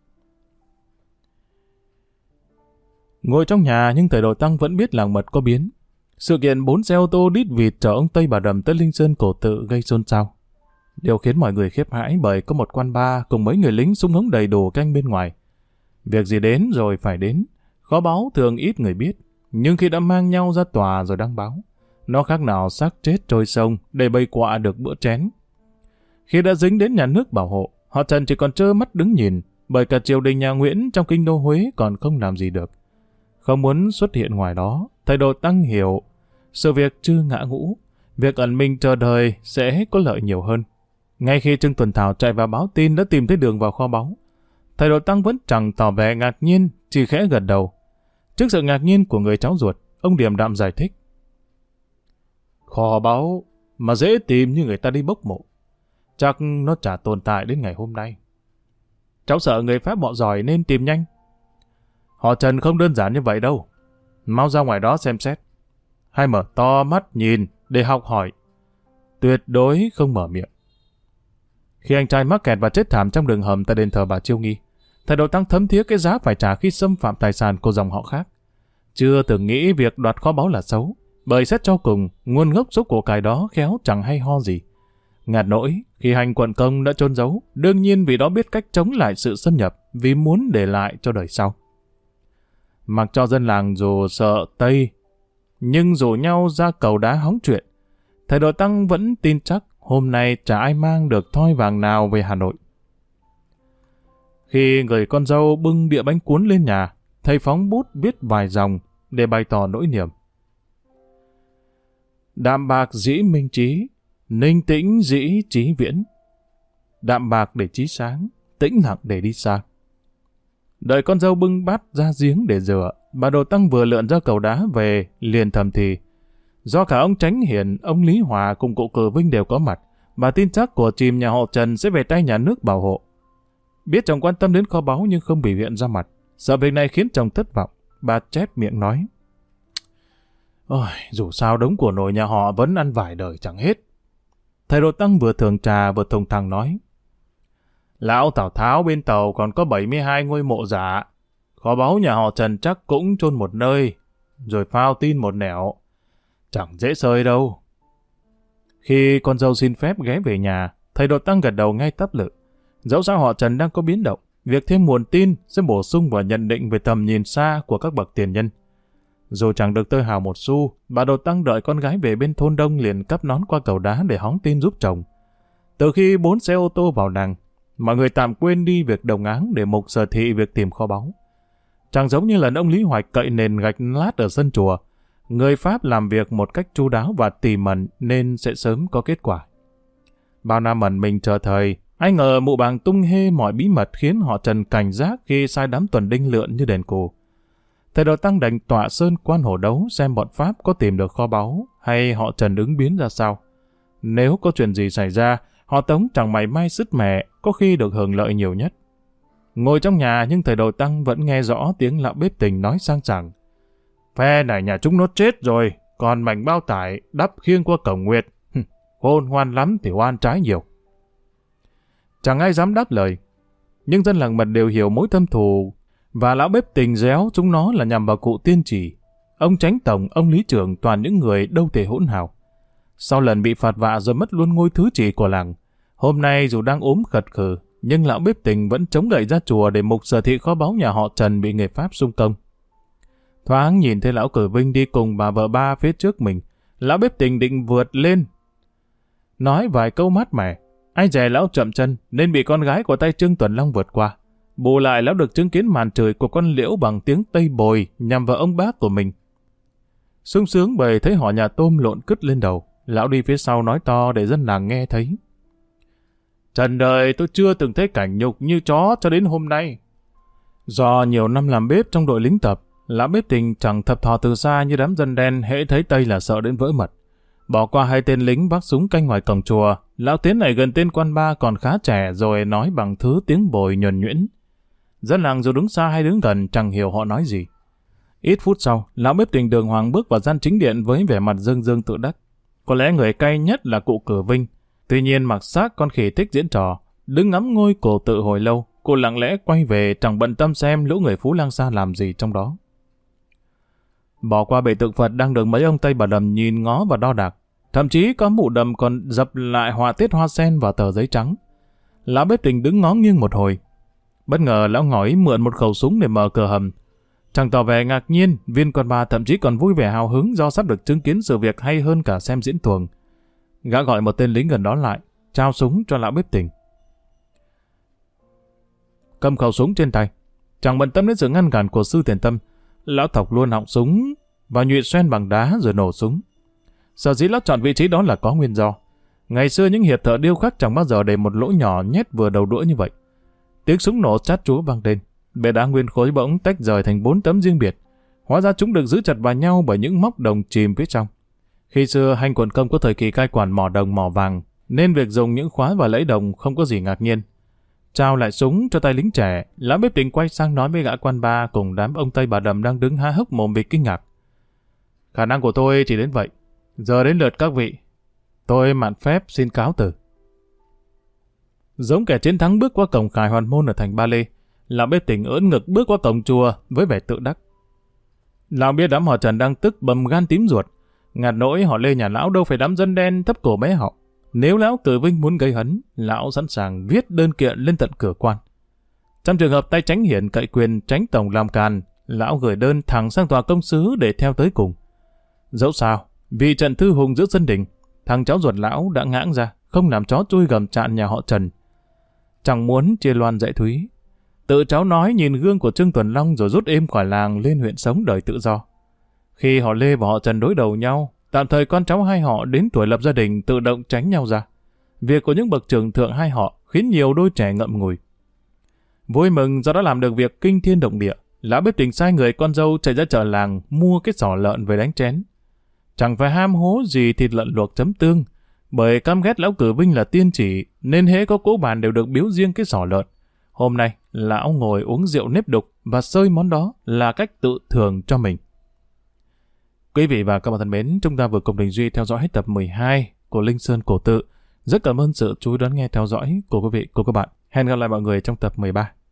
Ngồi trong nhà nhưng thầy Đồ Tăng vẫn biết làng Mật có biến. Sự kiện 4 xe ô tô đít vịt chở ông Tây Bà Đầm tới Linh Sơn cổ tự gây xôn xao. Điều khiến mọi người khiếp hãi bởi có một quan ba cùng mấy người lính súng ống đầy đủ canh bên ngoài. Việc gì đến rồi phải đến. Kho báu thường ít người biết, nhưng khi đã mang nhau ra tòa rồi đăng báo, nó khác nào xác chết trôi sông để bầy quạ được bữa chén. Khi đã dính đến nhà nước bảo hộ, họ Trần chỉ còn trơ mắt đứng nhìn, bởi cả triều đình nhà Nguyễn trong kinh đô Huế còn không làm gì được. Không muốn xuất hiện ngoài đó, thầy Đồ Tăng hiểu sự việc chưa ngã ngũ, việc ẩn mình chờ đợi sẽ có lợi nhiều hơn. Ngay khi Trương Tuần Thảo chạy vào báo tin đã tìm thấy đường vào kho báu, thầy Đồ Tăng vẫn chẳng tỏ vẻ ngạc nhiên, chỉ khẽ gật đầu. Trước sự ngạc nhiên của người cháu ruột, ông điềm đạm giải thích: Kho báu mà dễ tìm như người ta đi bốc mộ, chắc nó chả tồn tại đến ngày hôm nay. Cháu sợ người Pháp họ giỏi nên tìm nhanh. Họ Trần không đơn giản như vậy đâu. Mau ra ngoài đó xem xét. Hay mở to mắt nhìn để học hỏi. Tuyệt đối không mở miệng. Khi anh trai mắc kẹt và chết thảm trong đường hầm tại đền thờ bà Chiêu Nghi, thầy Đồ Tăng thấm thía cái giá phải trả khi xâm phạm tài sản của dòng họ khác. Chưa từng nghĩ việc đoạt kho báu là xấu, bởi xét cho cùng, nguồn gốc số của cải đó khéo chẳng hay ho gì. Ngạt nỗi, khi hành quận công đã chôn giấu, đương nhiên vì đó biết cách chống lại sự xâm nhập, vì muốn để lại cho đời sau. Mặc cho dân làng dù sợ Tây, nhưng rủ nhau ra cầu đá hóng chuyện, thầy Đồ Tăng vẫn tin chắc hôm nay chả ai mang được thoi vàng nào về Hà Nội. Khi người con dâu bưng đĩa bánh cuốn lên nhà, thầy phóng bút viết vài dòng để bày tỏ nỗi niềm. Đạm bạc dĩ minh trí, ninh tĩnh dĩ trí viễn. Đạm bạc để trí sáng, tĩnh lặng để đi xa. Đợi con dâu bưng bát ra giếng để rửa, bà Đồ Tăng vừa lượn ra cầu đá về, liền thầm thì: do cả ông Chánh Hiển, ông Lý Hòa cùng cụ Cử Vinh đều có mặt, bà tin chắc của chìm nhà họ Trần sẽ về tay nhà nước bảo hộ. Biết chồng quan tâm đến kho báu nhưng không biểu hiện ra mặt, sợ việc này khiến chồng thất vọng, bà chép miệng nói: Ôi, dù sao đống của nội nhà họ vẫn ăn vài đời chẳng hết. Thầy Đồ Tăng vừa thưởng trà vừa thùng thẳng nói: Lão Tào Tháo bên Tàu còn có 72 ngôi mộ giả. Kho báu nhà họ Trần chắc cũng chôn một nơi. rồi phao tin một nẻo. Chẳng dễ sơi đâu. Khi con dâu xin phép ghé về nhà, thầy Đột Tăng gật đầu ngay tắp lự. Dẫu sao họ Trần đang có biến động, việc thêm nguồn tin sẽ bổ sung vào nhận định về tầm nhìn xa của các bậc tiền nhân. Dù chẳng được tơ hào một xu, bà Đột Tăng đợi con gái về bên thôn đông liền cắp nón qua cầu đá để hóng tin giúp chồng. Từ khi 4 xe ô tô vào làng, mọi người tạm quên đi việc đồng áng để Mục sở thị việc tìm kho báu. Chẳng giống như lần ông Lý Hoạch cậy nền gạch lát ở sân chùa, người Pháp làm việc một cách chu đáo và tỉ mẩn nên sẽ sớm có kết quả. Bao năm ẩn mình chờ thời, ai ngờ mụ bàng tung hê mọi bí mật khiến họ Trần cảnh giác khi sai đám tuần đinh lượn như đèn cù. Thầy Đột Tăng đành tọa sơn quan hổ đấu xem bọn Pháp có tìm được kho báu hay họ Trần ứng biến ra sao. Nếu có chuyện gì xảy ra, họ Tống chẳng mảy may sứt mẻ, có khi được hưởng lợi nhiều nhất. Ngồi trong nhà nhưng thầy Đột Tăng vẫn nghe rõ tiếng lão bếp Tình nói sang sảng. Phe này nhà chúng nó chết rồi, còn mảnh bao tải đắp khiêng qua cổng Nguyệt. Hôn hoan lắm thì oan trái nhiều. Chẳng ai dám đáp lời, nhưng dân làng mật đều hiểu mối thâm thù và lão bếp Tình réo chúng nó là nhằm vào cụ tiên chỉ. Ông Chánh Tổng, ông Lý Trưởng toàn những người đâu thể hỗn hào. Sau lần bị phạt vạ rồi mất luôn ngôi thứ chỉ của làng, hôm nay dù đang ốm khật khử, nhưng lão bếp Tình vẫn chống gậy ra chùa để Mục sở thị kho báu nhà họ Trần bị người Pháp xung công. Thoáng nhìn thấy lão Cử Vinh đi cùng bà vợ ba phía trước mình, lão bếp Tình định vượt lên nói vài câu mát mẻ. Ai dè lão chậm chân nên bị con gái của tay Trương Tuần Long vượt qua. Bù lại lão được chứng kiến màn chửi của con Liễu bằng tiếng Tây Bồi nhằm vào ông bác của mình. Sung sướng bầy thấy họ nhà tôm lộn cứt lên đầu, lão đi phía sau nói to để dân làng nghe thấy. Trần đời tôi chưa từng thấy cảnh nhục như chó cho đến hôm nay. Do nhiều năm làm bếp trong đội lính tập, lão bếp Tình chẳng thập thò từ xa như đám dân đen hễ thấy Tây là sợ đến vỡ mật. Bỏ qua hai tên lính vác súng canh ngoài cổng chùa, lão tiến này gần tên quan ba còn khá trẻ rồi nói bằng thứ tiếng Bồi nhuần nhuyễn. Dân làng dù đứng xa hay đứng gần chẳng hiểu họ nói gì. Ít phút sau, lão bếp Tình đường hoàng bước vào gian chính điện với vẻ mặt dương dương tự đắc. Có lẽ người cay nhất là cụ Cử Vinh. Tuy nhiên mặc xác con khỉ thích diễn trò, đứng ngắm ngôi cổ tự hồi lâu, cô lặng lẽ quay về chẳng bận tâm xem lũ người Phú Lang Sa làm gì trong đó. Bỏ qua bệ tượng Phật đang được mấy ông Tây Bà Đầm nhìn ngó và đo đạc. Thậm chí có mụ Đầm còn dập lại họa tiết hoa sen vào tờ giấy trắng. Lão bếp Tình đứng ngó nghiêng một hồi. Bất ngờ lão ngỏ ý mượn một khẩu súng để mở cửa hầm. Chẳng tỏ vẻ ngạc nhiên, viên quan ba thậm chí còn vui vẻ hào hứng do sắp được chứng kiến sự việc hay hơn cả xem diễn tuồng. Gã gọi một tên lính gần đó lại, trao súng cho lão bếp Tình. Cầm khẩu súng trên tay, chẳng bận tâm đến sự ngăn cản của sư Tiền Tâm, lão thọc luôn họng súng và nhuyễn xoen bằng đá rồi nổ súng. Sở dĩ lão chọn vị trí đó là có nguyên do. Ngày xưa những hiệp thợ điêu khắc chẳng bao giờ để một lỗ nhỏ nhét vừa đầu đũa như vậy. Tiếng súng nổ chát chúa vang lên, bệ đá nguyên khối bỗng tách rời thành 4 tấm riêng biệt. Hóa ra chúng được giữ chặt vào nhau bởi những móc đồng chìm phía trong. Khi xưa Hành Quận Công có thời kỳ cai quản mỏ đồng mỏ vàng, nên việc dùng những khóa và lẫy đồng không có gì ngạc nhiên. Trao lại súng cho tay lính trẻ, lão bếp Tình quay sang nói với gã quan ba cùng đám ông Tây Bà Đầm đang đứng há hốc mồm vì kinh ngạc. Khả năng của tôi chỉ đến vậy. Giờ đến lượt các vị. Tôi mạn phép xin cáo từ. Giống kẻ chiến thắng bước qua cổng Khải Hoàn Môn ở thành Ba Lê, lão bếp Tình ưỡn ngực bước qua cổng chùa với vẻ tự đắc. Lão biết đám họ Trần đang tức bầm gan tím ruột, ngạt nỗi họ Lê nhà lão đâu phải đám dân đen thấp cổ bé họ. Nếu lão Cử Vinh muốn gây hấn, lão sẵn sàng viết đơn kiện lên tận cửa quan. Trong trường hợp tay Chánh Hiển cậy quyền Chánh Tổng làm càn, lão gửi đơn thẳng sang tòa công sứ để theo tới cùng. Dẫu sao, vì trận thư hùng giữa dân đình, thằng cháu ruột lão đã ngãng ra, không làm chó chui gầm chạn nhà họ Trần. Chẳng muốn chia loan dạy Thúy. Tự cháu nói nhìn gương của Trương Tuần Long rồi rút êm khỏi làng lên huyện sống đời tự do. Khi họ Lê và họ Trần đối đầu nhau, tạm thời con cháu hai họ đến tuổi lập gia đình tự động tránh nhau ra. Việc của những bậc trưởng thượng hai họ khiến nhiều đôi trẻ ngậm ngùi. Vui mừng do đã làm được việc kinh thiên động địa, lão bếp Tình sai người con dâu chạy ra chợ làng mua cái giỏ lợn về đánh chén. Chẳng phải ham hố gì thịt lợn luộc chấm tương, bởi căm ghét lão Cử Vinh là tiên chỉ nên hễ có cỗ bàn đều được biếu riêng cái giỏ lợn. Hôm nay lão ngồi uống rượu nếp đục và xơi món đó là cách tự thưởng cho mình. Quý vị và các bạn thân mến, chúng ta vừa cùng Đình Duy theo dõi hết tập 12 của Linh Sơn Cổ Tự. Rất cảm ơn sự chú ý đón nghe theo dõi của quý vị, của các bạn. Hẹn gặp lại mọi người trong tập 13.